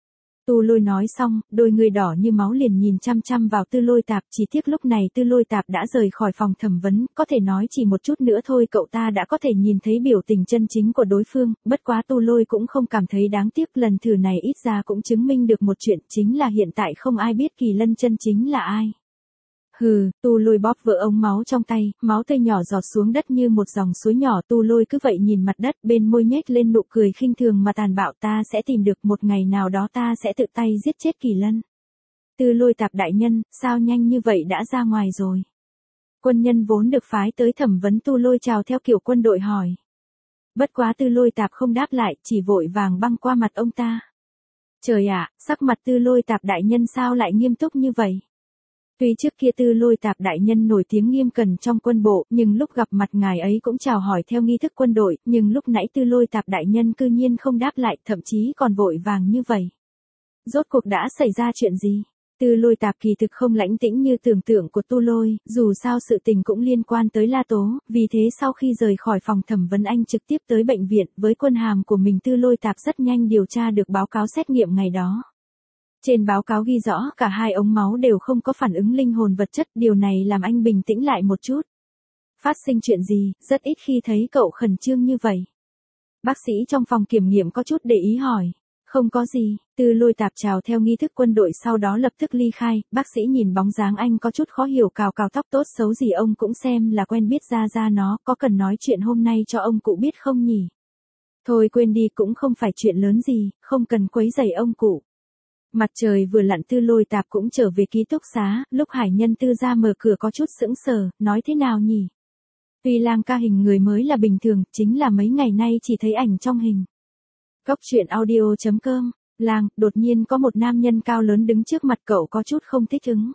Tu Lôi nói xong, đôi người đỏ như máu liền nhìn chăm chăm vào Tư Lôi Tạp, chỉ tiếc lúc này Tư Lôi Tạp đã rời khỏi phòng thẩm vấn, có thể nói chỉ một chút nữa thôi cậu ta đã có thể nhìn thấy biểu tình chân chính của đối phương, bất quá Tu Lôi cũng không cảm thấy đáng tiếc, lần thử này ít ra cũng chứng minh được một chuyện, chính là hiện tại không ai biết Kỳ Lân chân chính là ai. Hừ, Tu Lôi bóp vỡ ống máu trong tay, máu tươi nhỏ giọt xuống đất như một dòng suối nhỏ, Tu Lôi cứ vậy nhìn mặt đất, bên môi nhếch lên nụ cười khinh thường mà tàn bạo, ta sẽ tìm được, một ngày nào đó ta sẽ tự tay giết chết Kỳ Lân. Tư Lôi Tạp đại nhân, sao nhanh như vậy đã ra ngoài rồi? Quân nhân vốn được phái tới thẩm vấn Tu Lôi chào theo kiểu quân đội hỏi. Bất quá Tư Lôi Tạp không đáp lại, chỉ vội vàng băng qua mặt ông ta. Trời ạ, sắc mặt Tư Lôi Tạp đại nhân sao lại nghiêm túc như vậy? Tuy trước kia Tư Lôi Tạp đại nhân nổi tiếng nghiêm cẩn trong quân bộ, nhưng lúc gặp mặt ngài ấy cũng chào hỏi theo nghi thức quân đội, nhưng lúc nãy Tư Lôi Tạp đại nhân cư nhiên không đáp lại, thậm chí còn vội vàng như vậy. Rốt cuộc đã xảy ra chuyện gì? Tư Lôi Tạp kỳ thực không lãnh tĩnh như tưởng tượng của Tu Lôi, dù sao sự tình cũng liên quan tới La Tố, vì thế sau khi rời khỏi phòng thẩm vấn anh trực tiếp tới bệnh viện, với quân hàm của mình Tư Lôi Tạp rất nhanh điều tra được báo cáo xét nghiệm ngày đó. Trên báo cáo ghi rõ cả hai ống máu đều không có phản ứng linh hồn vật chất, điều này làm anh bình tĩnh lại một chút. Phát sinh chuyện gì, rất ít khi thấy cậu khẩn trương như vậy. Bác sĩ trong phòng kiểm nghiệm có chút để ý hỏi. Không có gì, Tư Lôi Tạp chào theo nghi thức quân đội sau đó lập tức ly khai, bác sĩ nhìn bóng dáng anh có chút khó hiểu cào cào tóc tốt xấu gì ông cũng xem là quen biết ra nó, có cần nói chuyện hôm nay cho ông cụ biết không nhỉ? Thôi quên đi cũng không phải chuyện lớn gì, không cần quấy rầy ông cụ. Mặt trời vừa lặn Tư Lôi Tạp cũng trở về ký túc xá, lúc Hải Nhân Tư ra mở cửa có chút sững sờ, nói thế nào nhỉ? Tuy Lang ca hình người mới là bình thường, chính là mấy ngày nay chỉ thấy ảnh trong hình. Góc truyện audio.com, Lang, đột nhiên có một nam nhân cao lớn đứng trước mặt cậu có chút không thích ứng.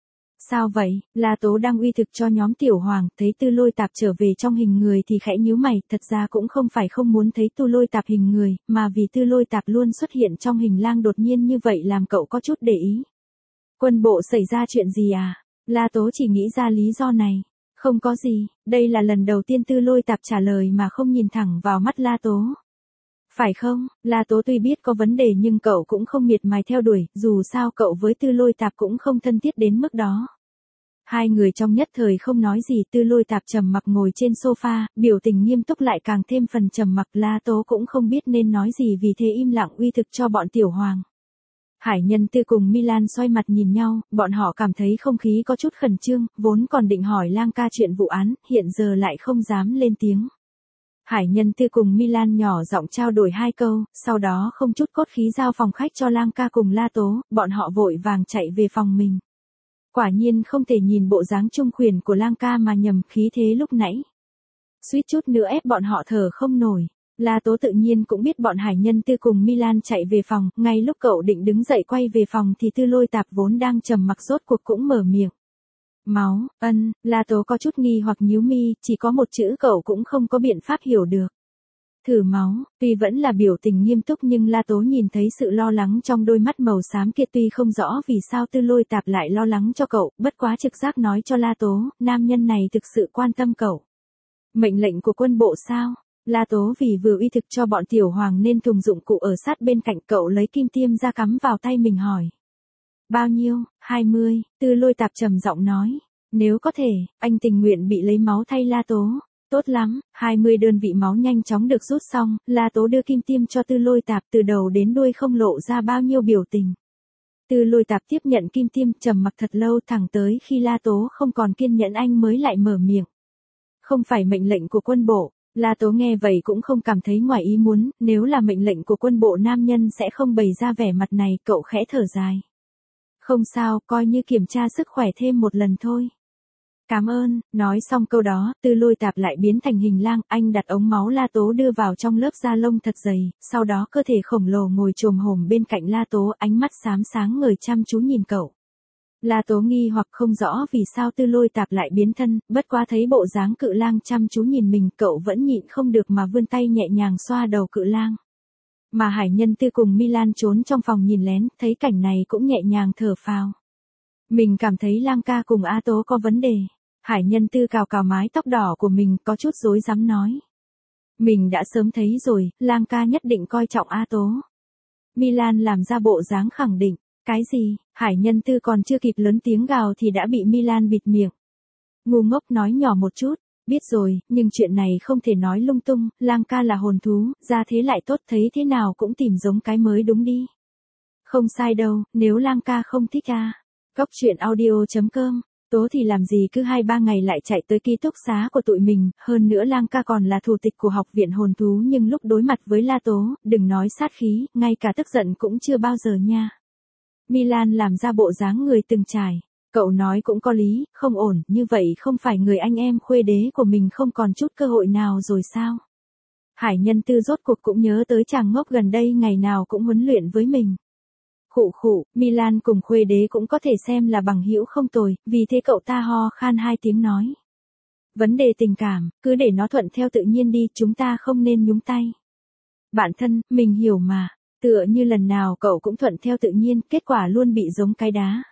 Sao vậy, La Tố đang uy thực cho nhóm Tiểu Hoàng, thấy Tư Lôi Tạp trở về trong hình người thì khẽ nhíu mày, thật ra cũng không phải không muốn thấy Tư Lôi Tạp hình người, mà vì Tư Lôi Tạp luôn xuất hiện trong hình Lang đột nhiên như vậy làm cậu có chút để ý. Quân bộ xảy ra chuyện gì à? La Tố chỉ nghĩ ra lý do này. Không có gì, đây là lần đầu tiên Tư Lôi Tạp trả lời mà không nhìn thẳng vào mắt La Tố. Phải không, La Tố tuy biết có vấn đề nhưng cậu cũng không miệt mài theo đuổi, dù sao cậu với Tư Lôi Tạp cũng không thân thiết đến mức đó. Hai người trong nhất thời không nói gì, Tư Lôi Tạp trầm mặc ngồi trên sofa, biểu tình nghiêm túc lại càng thêm phần trầm mặc, La Tố cũng không biết nên nói gì vì thế im lặng uy thực cho bọn Tiểu Hoàng. Hải Nhân Tư cùng Milan xoay mặt nhìn nhau, bọn họ cảm thấy không khí có chút khẩn trương, vốn còn định hỏi Lang ca chuyện vụ án, hiện giờ lại không dám lên tiếng. Hải Nhân Tư cùng Milan nhỏ giọng trao đổi hai câu, sau đó không chút cốt khí giao phòng khách cho Lang ca cùng La Tố, bọn họ vội vàng chạy về phòng mình. Quả nhiên không thể nhìn bộ dáng trung khuyển của Lang ca mà nhầm khí thế lúc nãy. Suýt chút nữa ép bọn họ thở không nổi. La Tố tự nhiên cũng biết bọn Hải Nhân Tư cùng Milan chạy về phòng, ngay lúc cậu định đứng dậy quay về phòng thì Tư Lôi Tạp vốn đang trầm mặc rốt cuộc cũng mở miệng. Máu, La Tố có chút nghi hoặc nhíu mi, chỉ có một chữ cậu cũng không có biện pháp hiểu được. Thử máu, tuy vẫn là biểu tình nghiêm túc nhưng La Tố nhìn thấy sự lo lắng trong đôi mắt màu xám kia, tuy không rõ vì sao Tư Lôi Tạp lại lo lắng cho cậu, bất quá trực giác nói cho La Tố, nam nhân này thực sự quan tâm cậu. Mệnh lệnh của quân bộ sao? La Tố vì vừa uy thực cho bọn Tiểu Hoàng nên thùng dụng cụ ở sát bên cạnh cậu lấy kim tiêm ra cắm vào tay mình hỏi. Bao nhiêu? 20, Tư Lôi Tạp trầm giọng nói. Nếu có thể, anh tình nguyện bị lấy máu thay La Tố. Tốt lắm, 20 đơn vị máu nhanh chóng được rút xong, La Tố đưa kim tiêm cho Tư Lôi Tạp, từ đầu đến đuôi không lộ ra bao nhiêu biểu tình. Tư Lôi Tạp tiếp nhận kim tiêm, trầm mặc thật lâu, thẳng tới khi La Tố không còn kiên nhẫn anh mới lại mở miệng. Không phải mệnh lệnh của quân bộ. La Tố nghe vậy cũng không cảm thấy ngoài ý muốn, nếu là mệnh lệnh của quân bộ nam nhân sẽ không bày ra vẻ mặt này, cậu khẽ thở dài. Không sao, coi như kiểm tra sức khỏe thêm một lần thôi. Cảm ơn, nói xong câu đó, Tư Lôi Tạp lại biến thành hình lang, anh đặt ống máu La Tố đưa vào trong lớp da lông thật dày, sau đó cơ thể khổng lồ ngồi chồm hổm bên cạnh La Tố, ánh mắt xám sáng ngời chăm chú nhìn cậu. La Tố nghi hoặc không rõ vì sao Tư Lôi Tạp lại biến thân, bất quá thấy bộ dáng cự lang chăm chú nhìn mình, cậu vẫn nhịn không được mà vươn tay nhẹ nhàng xoa đầu cự lang. Mà Hải Nhân Tư cùng Milan trốn trong phòng nhìn lén, thấy cảnh này cũng nhẹ nhàng thở phào. Mình cảm thấy Lang ca cùng A Tố có vấn đề. Hải Nhân Tư cào cào mái tóc đỏ của mình, có chút rối rắm nói. Mình đã sớm thấy rồi, Lang ca nhất định coi trọng A Tố. Milan làm ra bộ dáng khẳng định. Cái gì? Hải Nhân Tư còn chưa kịp lớn tiếng gào thì đã bị Milan bịt miệng. Ngu ngốc nói nhỏ một chút. Biết rồi, nhưng chuyện này không thể nói lung tung, Lang ca là hồn thú, ra thế lại tốt, thấy thế nào cũng tìm giống cái mới đúng đi. Không sai đâu, nếu Lang ca không thích à. Góc truyện audio.com, Tố thì làm gì cứ 2-3 ngày lại chạy tới ký túc xá của tụi mình, hơn nữa Lang ca còn là thủ tịch của học viện hồn thú nhưng lúc đối mặt với La Tố, đừng nói sát khí, ngay cả tức giận cũng chưa bao giờ nha. Milan làm ra bộ dáng người từng trải. Cậu nói cũng có lý, không ổn, như vậy không phải người anh em khuê đế của mình không còn chút cơ hội nào rồi sao? Hải Nhân Tư rốt cuộc cũng nhớ tới chàng ngốc gần đây ngày nào cũng huấn luyện với mình. Khụ khụ, Milan cùng khuê đế cũng có thể xem là bằng hữu không tồi, vì thế cậu ta ho khan 2 tiếng nói. Vấn đề tình cảm, cứ để nó thuận theo tự nhiên đi, chúng ta không nên nhúng tay. Bạn thân, mình hiểu mà. Tựa như lần nào cậu cũng thuận theo tự nhiên, kết quả luôn bị giống cái đá.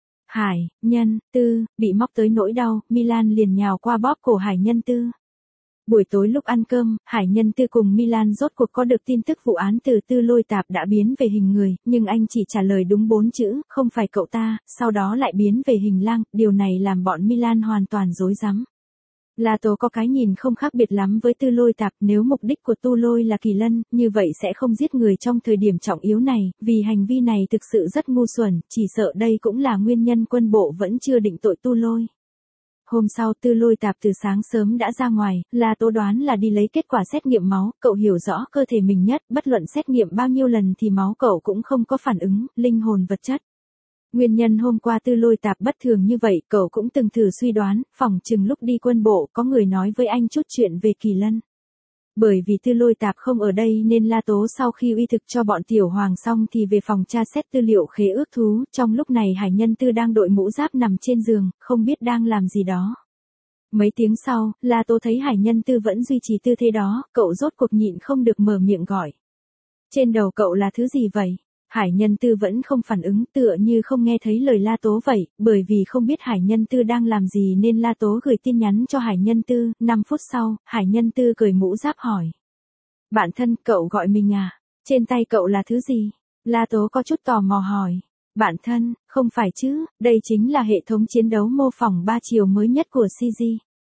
Hải Nhân Tư bị móc tới nỗi đau, Milan liền nhào qua bóp cổ Hải Nhân Tư. Buổi tối lúc ăn cơm, Hải Nhân Tư cùng Milan rốt cuộc có được tin tức vụ án từ Tư Lôi Tạp đã biến về hình người, nhưng anh chỉ trả lời đúng 4 chữ, không phải cậu ta, sau đó lại biến về hình lang, điều này làm bọn Milan hoàn toàn rối rắm. La Tố có cái nhìn không khác biệt lắm với Tư Lôi Tạp, nếu mục đích của Tu Lôi là Kỳ Lân, như vậy sẽ không giết người trong thời điểm trọng yếu này, vì hành vi này thực sự rất ngu xuẩn, chỉ sợ đây cũng là nguyên nhân quân bộ vẫn chưa định tội Tu Lôi. Hôm sau Tư Lôi Tạp từ sáng sớm đã ra ngoài, La Tố đoán là đi lấy kết quả xét nghiệm máu, cậu hiểu rõ cơ thể mình nhất, bất luận xét nghiệm bao nhiêu lần thì máu cậu cũng không có phản ứng, linh hồn vật chất. Nguyên nhân hôm qua Tư Lôi Tạp bất thường như vậy, cậu cũng từng thử suy đoán, phỏng chừng lúc đi quân bộ có người nói với anh chút chuyện về Kỳ Lân. Bởi vì Tư Lôi Tạp không ở đây nên La Tố sau khi uy thực cho bọn Tiểu Hoàng xong thì về phòng tra xét tư liệu khế ước thú, trong lúc này Hải Nhân Tư đang đội mũ giáp nằm trên giường, không biết đang làm gì đó. Mấy tiếng sau, La Tố thấy Hải Nhân Tư vẫn duy trì tư thế đó, cậu rốt cuộc nhịn không được mở miệng gọi. Trên đầu cậu là thứ gì vậy? Hải Nhân Tư vẫn không phản ứng, tựa như không nghe thấy lời La Tố vậy, bởi vì không biết Hải Nhân Tư đang làm gì nên La Tố gửi tin nhắn cho Hải Nhân Tư, 5 phút sau, Hải Nhân Tư cởi mũ giáp hỏi. Bạn thân, cậu gọi mình à? Trên tay cậu là thứ gì? La Tố có chút tò mò hỏi. Bạn thân, không phải chứ, đây chính là hệ thống chiến đấu mô phỏng 3 chiều mới nhất của CG.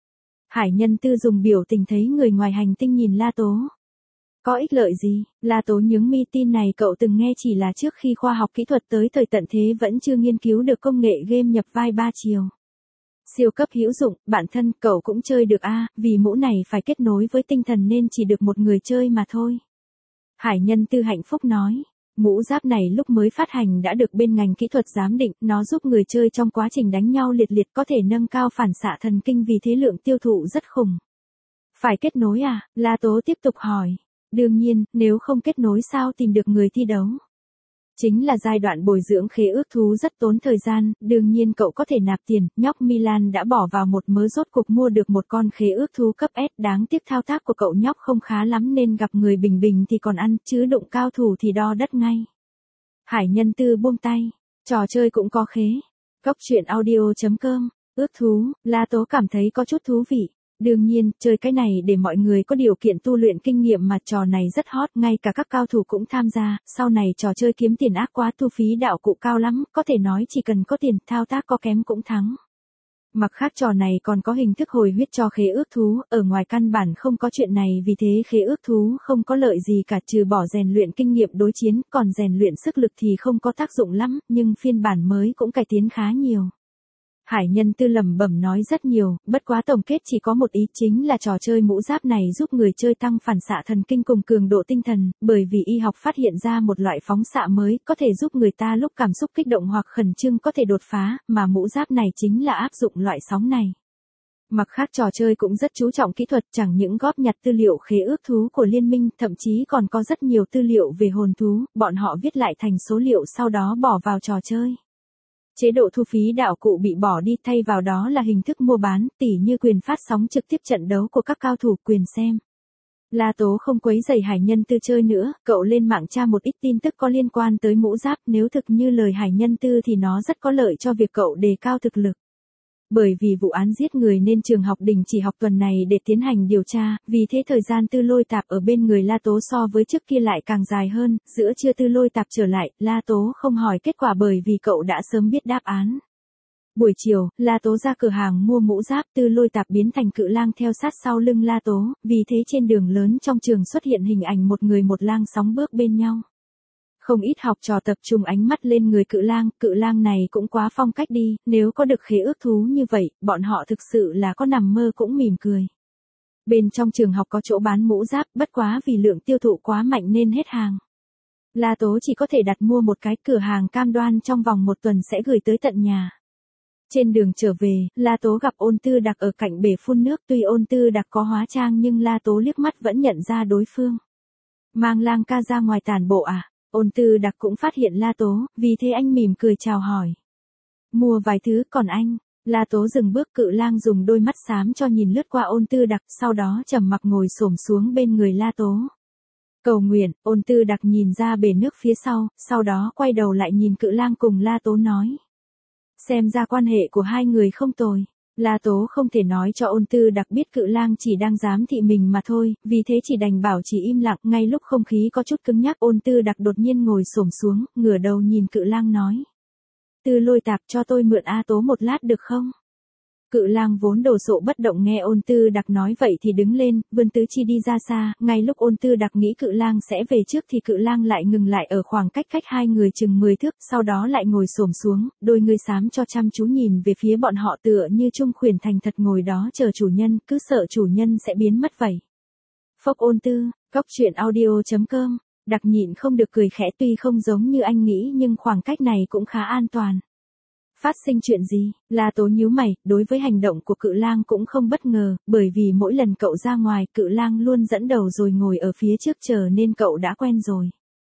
Hải Nhân Tư dùng biểu tình thấy người ngoài hành tinh nhìn La Tố. Có ích lợi gì? La Tố nhướng mi, tin này cậu từng nghe chỉ là trước khi khoa học kỹ thuật tới thời tận thế vẫn chưa nghiên cứu được công nghệ game nhập vai 3 chiều. Siêu cấp hữu dụng, bản thân cậu cũng chơi được a, vì mũ này phải kết nối với tinh thần nên chỉ được một người chơi mà thôi. Hải Nhân Tư hạnh phúc nói. Mũ giáp này lúc mới phát hành đã được bên ngành kỹ thuật giám định, nó giúp người chơi trong quá trình đánh nhau liệt liệt có thể nâng cao phản xạ thần kinh vì thế lượng tiêu thụ rất khủng. Phải kết nối à? La Tố tiếp tục hỏi. Đương nhiên, nếu không kết nối sao tìm được người thi đấu? Chính là giai đoạn bồi dưỡng khế ước thú rất tốn thời gian, đương nhiên cậu có thể nạp tiền, nhóc Milan đã bỏ vào một mớ rốt cục mua được một con khế ước thú cấp S, đáng tiếc thao tác của cậu nhóc không khá lắm nên gặp người bình bình thì còn ăn, chứ đụng cao thủ thì đo đất ngay. Hải Nhân Tư buông tay, trò chơi cũng có khế. Góc truyện audio.com, ước thú, La Tố cảm thấy có chút thú vị. Đương nhiên, chơi cái này để mọi người có điều kiện tu luyện kinh nghiệm mà trò này rất hot, ngay cả các cao thủ cũng tham gia, sau này trò chơi kiếm tiền ác quá, thu phí đạo cụ cao lắm, có thể nói chỉ cần có tiền, thao tác có kém cũng thắng. Mặt khác trò này còn có hình thức hồi huyết cho khế ước thú, ở ngoài căn bản không có chuyện này vì thế khế ước thú không có lợi gì cả trừ bỏ rèn luyện kinh nghiệm đối chiến, còn rèn luyện sức lực thì không có tác dụng lắm, nhưng phiên bản mới cũng cải tiến khá nhiều. Hải Nhân Tư lẩm bẩm nói rất nhiều, bất quá tổng kết chỉ có một ý, chính là trò chơi mũ giáp này giúp người chơi tăng phản xạ thần kinh cùng cường độ tinh thần, bởi vì y học phát hiện ra một loại phóng xạ mới, có thể giúp người ta lúc cảm xúc kích động hoặc khẩn trương có thể đột phá, mà mũ giáp này chính là áp dụng loại sóng này. Mặt khác trò chơi cũng rất chú trọng kỹ thuật, chẳng những góp nhặt tư liệu khế ước thú của liên minh, thậm chí còn có rất nhiều tư liệu về hồn thú, bọn họ viết lại thành số liệu sau đó bỏ vào trò chơi. Chế độ thu phí đạo cụ bị bỏ đi, thay vào đó là hình thức mua bán, tỉ như quyền phát sóng trực tiếp trận đấu của các cao thủ, quyền xem. La Tố không quấy rầy Hải Nhân Tư chơi nữa, cậu lên mạng tra một ít tin tức có liên quan tới mũ giáp, nếu thực như lời Hải Nhân Tư thì nó rất có lợi cho việc cậu đề cao thực lực. Bởi vì vụ án giết người nên trường học đình chỉ học tuần này để tiến hành điều tra, vì thế thời gian Tư Lôi Tạp ở bên người La Tố so với trước kia lại càng dài hơn, giữa trưa Tư Lôi Tạp trở lại, La Tố không hỏi kết quả bởi vì cậu đã sớm biết đáp án. Buổi chiều, La Tố ra cửa hàng mua mũ giáp, Tư Lôi Tạp biến thành cự lang theo sát sau lưng La Tố, vì thế trên đường lớn trong trường xuất hiện hình ảnh một người một lang sóng bước bên nhau. Không ít học trò tập trung ánh mắt lên người cự lang này cũng quá phong cách đi, nếu có được khế ước thú như vậy, bọn họ thực sự là có nằm mơ cũng mỉm cười. Bên trong trường học có chỗ bán mũ giáp, bất quá vì lượng tiêu thụ quá mạnh nên hết hàng. La Tố chỉ có thể đặt mua một cái, cửa hàng cam đoan trong vòng 1 tuần sẽ gửi tới tận nhà. Trên đường trở về, La Tố gặp Ôn Tư Đặc ở cạnh bể phun nước, tuy Ôn Tư Đặc có hóa trang nhưng La Tố liếc mắt vẫn nhận ra đối phương. Mang lang ca ra ngoài tản bộ à? Ôn Tư Đặc cũng phát hiện La Tố, vì thế anh mỉm cười chào hỏi. Mua vài thứ, còn anh? La Tố dừng bước, cự lang dùng đôi mắt xám cho nhìn lướt qua Ôn Tư Đặc, sau đó trầm mặc ngồi xổm xuống bên người La Tố. Cầu nguyện, Ôn Tư Đặc nhìn ra bể nước phía sau đó quay đầu lại nhìn Cự Lang cùng La Tố nói. Xem ra quan hệ của hai người không tồi. La Tố không thể nói cho Ôn Tư Đặc biết Cự Lang chỉ đang giám thị mình mà thôi, vì thế chỉ đành bảo chỉ im lặng. Ngay lúc không khí có chút cứng nhắc, Ôn Tư Đặc đột nhiên ngồi xổm xuống, ngửa đầu nhìn Cự Lang nói. Tư Lôi Tạp, cho tôi mượn A Tố một lát được không? Cự Lang vốn đồ sộ bất động nghe Ôn Tư Đặc nói vậy thì đứng lên, vươn tứ chi đi ra xa. Ngay lúc Ôn Tư Đặc nghĩ Cự Lang sẽ về trước thì Cự Lang lại ngừng lại ở khoảng cách hai người chừng 10 thước, sau đó lại ngồi xổm xuống, đôi ngươi xám cho chăm chú nhìn về phía bọn họ tựa như trung khuyển thành thật ngồi đó chờ chủ nhân, cứ sợ chủ nhân sẽ biến mất vậy. Phốc Ôn Tư, Cóc Truyện Audio.com, Đặc nhịn không được cười khẽ, tuy không giống như anh nghĩ nhưng khoảng cách này cũng khá an toàn. Phát sinh chuyện gì? La Tố nhíu mày, đối với hành động của Cự Lang cũng không bất ngờ, bởi vì mỗi lần cậu ra ngoài Cự Lang luôn dẫn đầu rồi ngồi ở phía trước chờ nên cậu đã quen rồi.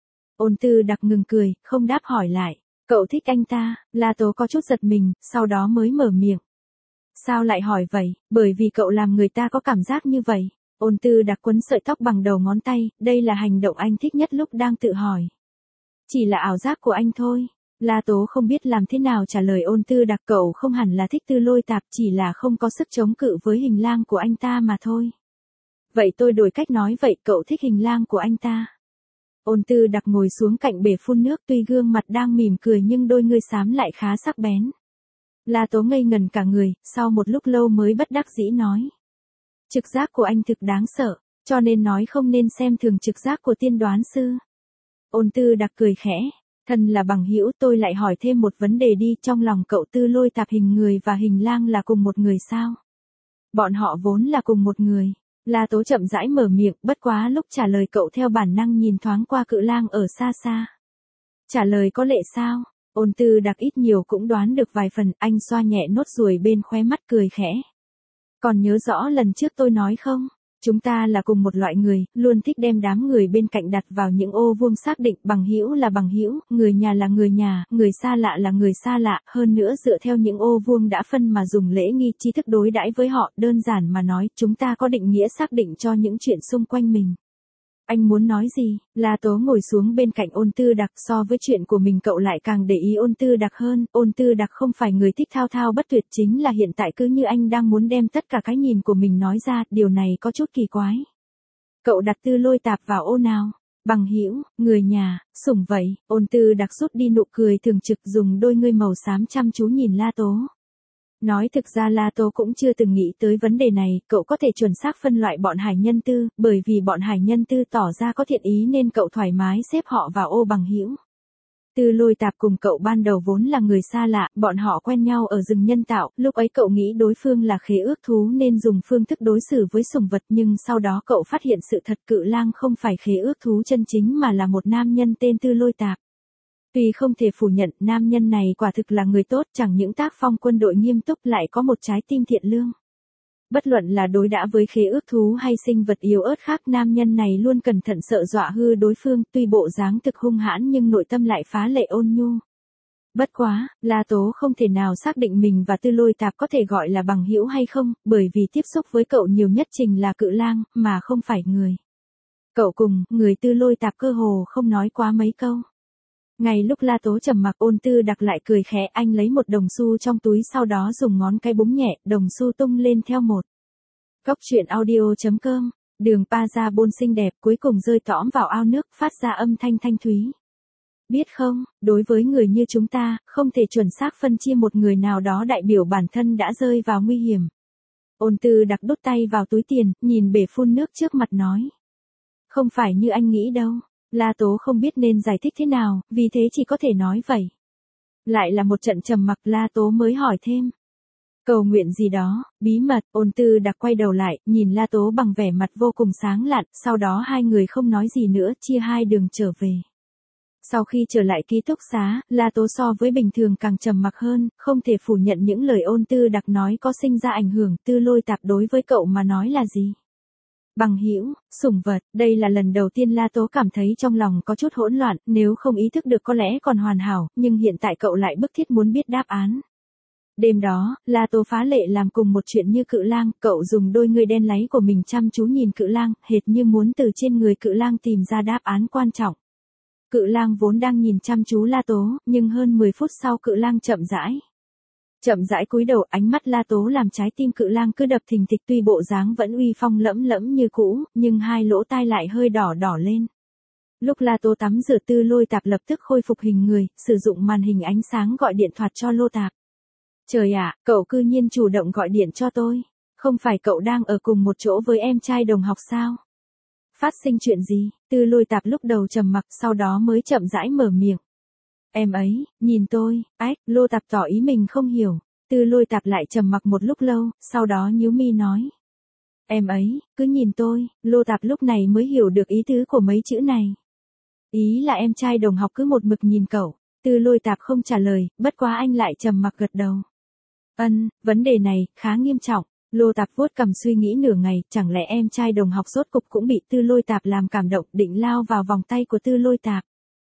Ôn Tư Đặc ngừng cười, không đáp hỏi lại. Cậu thích anh ta? La Tố có chút giật mình, sau đó mới mở miệng. Sao lại hỏi vậy? Bởi vì cậu làm người ta có cảm giác như vậy. Ôn Tư Đặc quấn sợi tóc bằng đầu ngón tay, đây là hành động anh thích nhất lúc đang tự hỏi. Chỉ là ảo giác của anh thôi. La Tố không biết làm thế nào trả lời Ôn Tư Đặc, cậu không hẳn là thích Tư Lôi Tạp, chỉ là không có sức chống cự với hình lang của anh ta mà thôi. Vậy tôi đổi cách nói vậy, cậu thích hình lang của anh ta. Ôn Tư Đặc ngồi xuống cạnh bể phun nước, tuy gương mặt đang mỉm cười nhưng đôi ngươi xám lại khá sắc bén. La Tố ngây ngần cả người, sau một lúc lâu mới bất đắc dĩ nói. Trực giác của anh thực đáng sợ, cho nên nói không nên xem thường trực giác của tiên đoán sư. Ôn Tư Đặc cười khẽ. Thân là bằng hữu, tôi lại hỏi thêm một vấn đề đi, trong lòng cậu Tư Lôi Tạp hình người và hình lang là cùng một người sao? Bọn họ vốn là cùng một người. La Tố chậm rãi mở miệng, bất quá lúc trả lời cậu theo bản năng nhìn thoáng qua Cự Lang ở xa xa. Trả lời có lệ sao? Ôn Tư Đặc ít nhiều cũng đoán được vài phần, anh xoa nhẹ nốt ruồi bên khóe mắt cười khẽ. Còn nhớ rõ lần trước tôi nói không? Chúng ta là cùng một loại người, luôn thích đem đám người bên cạnh đặt vào những ô vuông xác định, bằng hữu là bằng hữu, người nhà là người nhà, người xa lạ là người xa lạ, hơn nữa dựa theo những ô vuông đã phân mà dùng lễ nghi tri thức đối đãi với họ, đơn giản mà nói, chúng ta có định nghĩa xác định cho những chuyện xung quanh mình. Anh muốn nói gì? La Tố ngồi xuống bên cạnh Ôn Tư Đặc, so với chuyện của mình cậu lại càng để ý Ôn Tư Đặc hơn. Ôn Tư Đặc không phải người thích thao thao bất tuyệt, chính là hiện tại cứ như anh đang muốn đem tất cả cái nhìn của mình nói ra, điều này có chút kỳ quái. Cậu đặt Tư Lôi Tạp vào ô nào? Bằng hữu, người nhà, sủng vậy. Ôn Tư Đặc rút đi nụ cười thường trực, dùng đôi ngươi màu xám chăm chú nhìn La Tố. Nói thực ra La Tố cũng chưa từng nghĩ tới vấn đề này, cậu có thể chuẩn xác phân loại bọn hải nhân tư, bởi vì bọn hải nhân tư tỏ ra có thiện ý nên cậu thoải mái xếp họ vào ô bằng hữu. Tư Lôi Tạp cùng cậu ban đầu vốn là người xa lạ, bọn họ quen nhau ở rừng nhân tạo, lúc ấy cậu nghĩ đối phương là khế ước thú nên dùng phương thức đối xử với sủng vật, nhưng sau đó cậu phát hiện sự thật Cự Lang không phải khế ước thú chân chính mà là một nam nhân tên Tư Lôi Tạp. Tuy không thể phủ nhận, nam nhân này quả thực là người tốt, chẳng những tác phong quân đội nghiêm túc lại có một trái tim thiện lương. Bất luận là đối đãi với khế ước thú hay sinh vật yếu ớt khác, nam nhân này luôn cẩn thận sợ dọa hư đối phương, tuy bộ dáng thực hung hãn nhưng nội tâm lại phá lệ ôn nhu. Bất quá, La Tố không thể nào xác định mình và Tư Lôi Tạp có thể gọi là bằng hữu hay không, bởi vì tiếp xúc với cậu nhiều nhất chính là Cự Lang, mà không phải người. Cậu cùng người Tư Lôi Tạp cơ hồ không nói quá mấy câu. Ngay lúc La Tố trầm mặc, Ôn Tư Đặc lại cười khẽ, anh lấy một đồng xu trong túi sau đó dùng ngón cái búng nhẹ, đồng xu tung lên theo một. Cóc Truyện Audio.com, đường Parabol xinh đẹp cuối cùng rơi tõm vào ao nước, phát ra âm thanh thanh thúy. Biết không, đối với người như chúng ta, không thể chuẩn xác phân chia một người nào đó đại biểu bản thân đã rơi vào nguy hiểm. Ôn Tư Đặc đút tay vào túi tiền, nhìn bể phun nước trước mặt nói. Không phải như anh nghĩ đâu. La Tố không biết nên giải thích thế nào, vì thế chỉ có thể nói vậy. Lại là một trận trầm mặc, La Tố mới hỏi thêm. Cầu nguyện gì đó, bí mật. Ôn Tư Đặc quay đầu lại, nhìn La Tố bằng vẻ mặt vô cùng sáng lạn, sau đó hai người không nói gì nữa, chia hai đường trở về. Sau khi trở lại ký túc xá, La Tố so với bình thường càng trầm mặc hơn, không thể phủ nhận những lời Ôn Tư Đặc nói có sinh ra ảnh hưởng. Tư Lôi Tạp đối với cậu mà nói là gì? Bằng hữu, sủng vật, đây là lần đầu tiên La Tố cảm thấy trong lòng có chút hỗn loạn, nếu không ý thức được có lẽ còn hoàn hảo, nhưng hiện tại cậu lại bức thiết muốn biết đáp án. Đêm đó, La Tố phá lệ làm cùng một chuyện như Cự Lang, cậu dùng đôi ngươi đen láy của mình chăm chú nhìn Cự Lang, hệt như muốn từ trên người Cự Lang tìm ra đáp án quan trọng. Cự Lang vốn đang nhìn chăm chú La Tố, nhưng hơn 10 phút sau Cự Lang chậm rãi cúi đầu, ánh mắt La Tố làm trái tim Cự Lang cứ đập thình thịch, tuy bộ dáng vẫn uy phong lẫm lẫm như cũ, nhưng hai lỗ tai lại hơi đỏ đỏ lên. Lúc La Tố tắm rửa, Tư Lôi Tạp lập tức khôi phục hình người, sử dụng màn hình ánh sáng gọi điện thoại cho Lô Tạp. Trời ạ, cậu cư nhiên chủ động gọi điện cho tôi. Không phải cậu đang ở cùng một chỗ với em trai đồng học sao? Phát sinh chuyện gì? Tư Lôi Tạp lúc đầu trầm mặc, sau đó mới chậm rãi mở miệng. Em ấy, nhìn tôi, Lô Tạp tỏ ý mình không hiểu. Tư Lôi Tạp lại trầm mặc một lúc lâu, sau đó nhíu mi nói. Em ấy, cứ nhìn tôi. Lô Tạp lúc này mới hiểu được ý tứ của mấy chữ này. Ý là em trai đồng học cứ một mực nhìn cậu. Tư Lôi Tạp không trả lời, bất quá anh lại trầm mặc gật đầu. Vấn đề này, khá nghiêm trọng. Lô Tạp vuốt cằm suy nghĩ nửa ngày, chẳng lẽ em trai đồng học rốt cục cũng bị Tư Lôi Tạp làm cảm động, định lao vào vòng tay của Tư Lôi Tạp.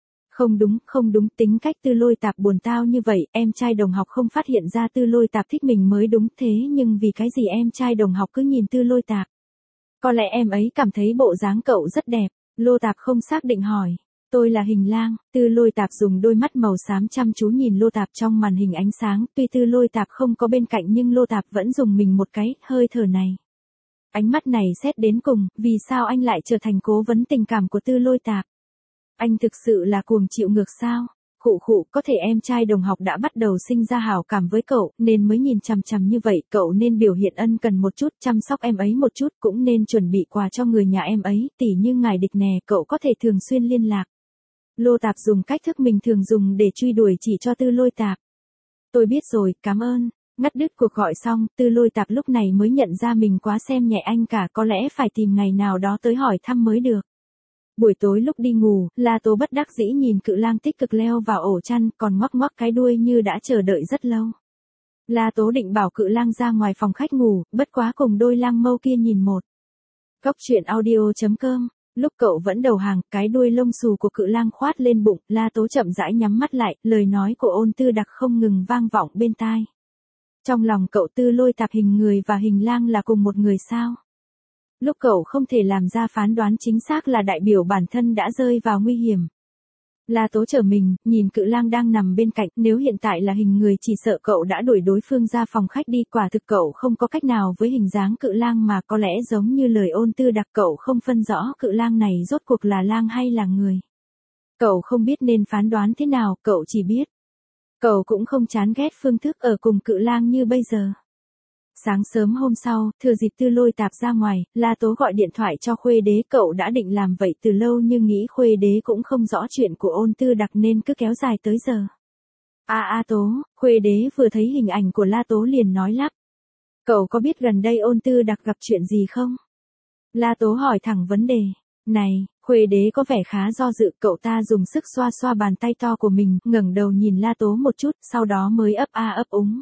Không đúng, tính cách Tư Lôi Tạp buồn tao như vậy, em trai đồng học không phát hiện ra Tư Lôi Tạp thích mình mới đúng, thế nhưng vì cái gì em trai đồng học cứ nhìn Tư Lôi Tạp? Có lẽ em ấy cảm thấy bộ dáng cậu rất đẹp. Lô Tạp không xác định hỏi. Tôi là Hình Lang. Tư Lôi Tạp dùng đôi mắt màu xám chăm chú nhìn Lô Tạp trong màn hình ánh sáng, tuy Tư Lôi Tạp không có bên cạnh nhưng Lô Tạp vẫn dùng mình một cái, hơi thở này. Ánh mắt này xét đến cùng, vì sao anh lại trở thành cố vấn tình cảm của Tư Lôi Tạp? Anh thực sự là cuồng chịu ngược sao? Có thể em trai đồng học đã bắt đầu sinh ra hảo cảm với cậu, nên mới nhìn chằm chằm như vậy, cậu nên biểu hiện ân cần một chút, chăm sóc em ấy một chút, cũng nên chuẩn bị quà cho người nhà em ấy, tỉ như ngài địch nè, cậu có thể thường xuyên liên lạc. Lô Tạp dùng cách thức mình thường dùng để truy đuổi chỉ cho Tư Lôi Tạp. Tôi biết rồi, cảm ơn. Ngắt đứt cuộc gọi xong, Tư Lôi Tạp lúc này mới nhận ra mình quá xem nhẹ anh cả, có lẽ phải tìm ngày nào đó tới hỏi thăm mới được. Buổi tối lúc đi ngủ, La Tố bất đắc dĩ nhìn Cự Lang tích cực leo vào ổ chăn, còn ngoắc ngoắc cái đuôi như đã chờ đợi rất lâu. La Tố định bảo Cự Lang ra ngoài phòng khách ngủ, bất quá cùng đôi lang mâu kia nhìn một. Góc truyện audio.com. Lúc cậu vẫn đầu hàng, cái đuôi lông xù của Cự Lang khoát lên bụng, La Tố chậm rãi nhắm mắt lại, lời nói của Ôn Tư Đặc không ngừng vang vọng bên tai. Trong lòng cậu, Tư Lôi Tạp Hình Người và Hình Lang là cùng một người sao? Lúc cậu không thể làm ra phán đoán chính xác là đại biểu bản thân đã rơi vào nguy hiểm. La Tố trở mình, nhìn Cự Lang đang nằm bên cạnh, nếu hiện tại là Hình Người chỉ sợ cậu đã đuổi đối phương ra phòng khách đi, quả thực cậu không có cách nào với hình dáng Cự Lang mà có lẽ giống như lời Ôn Tư Đặc, cậu không phân rõ Cự Lang này rốt cuộc là lang hay là người. Cậu không biết nên phán đoán thế nào, cậu chỉ biết. Cậu cũng không chán ghét phương thức ở cùng Cự Lang như bây giờ. Sáng sớm hôm sau, thừa dịp Tư Lôi Tạp ra ngoài, La Tố gọi điện thoại cho Khuê Đế, cậu đã định làm vậy từ lâu nhưng nghĩ Khuê Đế cũng không rõ chuyện của Ôn Tư Đặc nên cứ kéo dài tới giờ. Tố, Khuê Đế vừa thấy hình ảnh của La Tố liền nói lắp. Cậu có biết gần đây Ôn Tư Đặc gặp chuyện gì không? La Tố hỏi thẳng vấn đề. Này, Khuê Đế có vẻ khá do dự, cậu ta dùng sức xoa xoa bàn tay to của mình, ngẩng đầu nhìn La Tố một chút, sau đó mới ấp úng.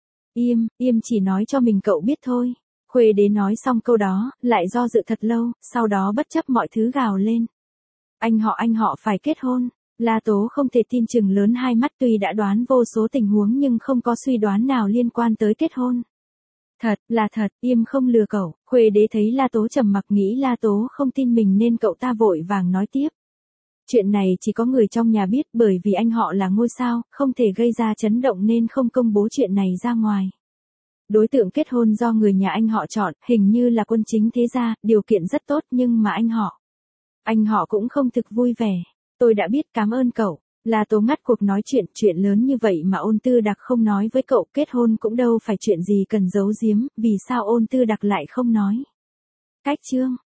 Im chỉ nói cho mình cậu biết thôi. Khuê Đế nói xong câu đó, lại do dự thật lâu, sau đó bất chấp mọi thứ gào lên. Anh họ phải kết hôn. La Tố không thể tin, chừng lớn hai mắt, tuy đã đoán vô số tình huống nhưng không có suy đoán nào liên quan tới kết hôn. Thật, là thật, Im không lừa cậu. Khuê Đế thấy La Tố trầm mặc, nghĩ La Tố không tin mình nên cậu ta vội vàng nói tiếp. Chuyện này chỉ có người trong nhà biết, bởi vì anh họ là ngôi sao, không thể gây ra chấn động nên không công bố chuyện này ra ngoài. Đối tượng kết hôn do người nhà anh họ chọn, hình như là quân chính thế gia, điều kiện rất tốt nhưng mà anh họ cũng không thực vui vẻ. Tôi đã biết, cảm ơn cậu. La Tố ngắt cuộc nói chuyện lớn như vậy mà Ôn Tư Đặc không nói với cậu, kết hôn cũng đâu phải chuyện gì cần giấu giếm, vì sao Ôn Tư Đặc lại không nói? Cách chương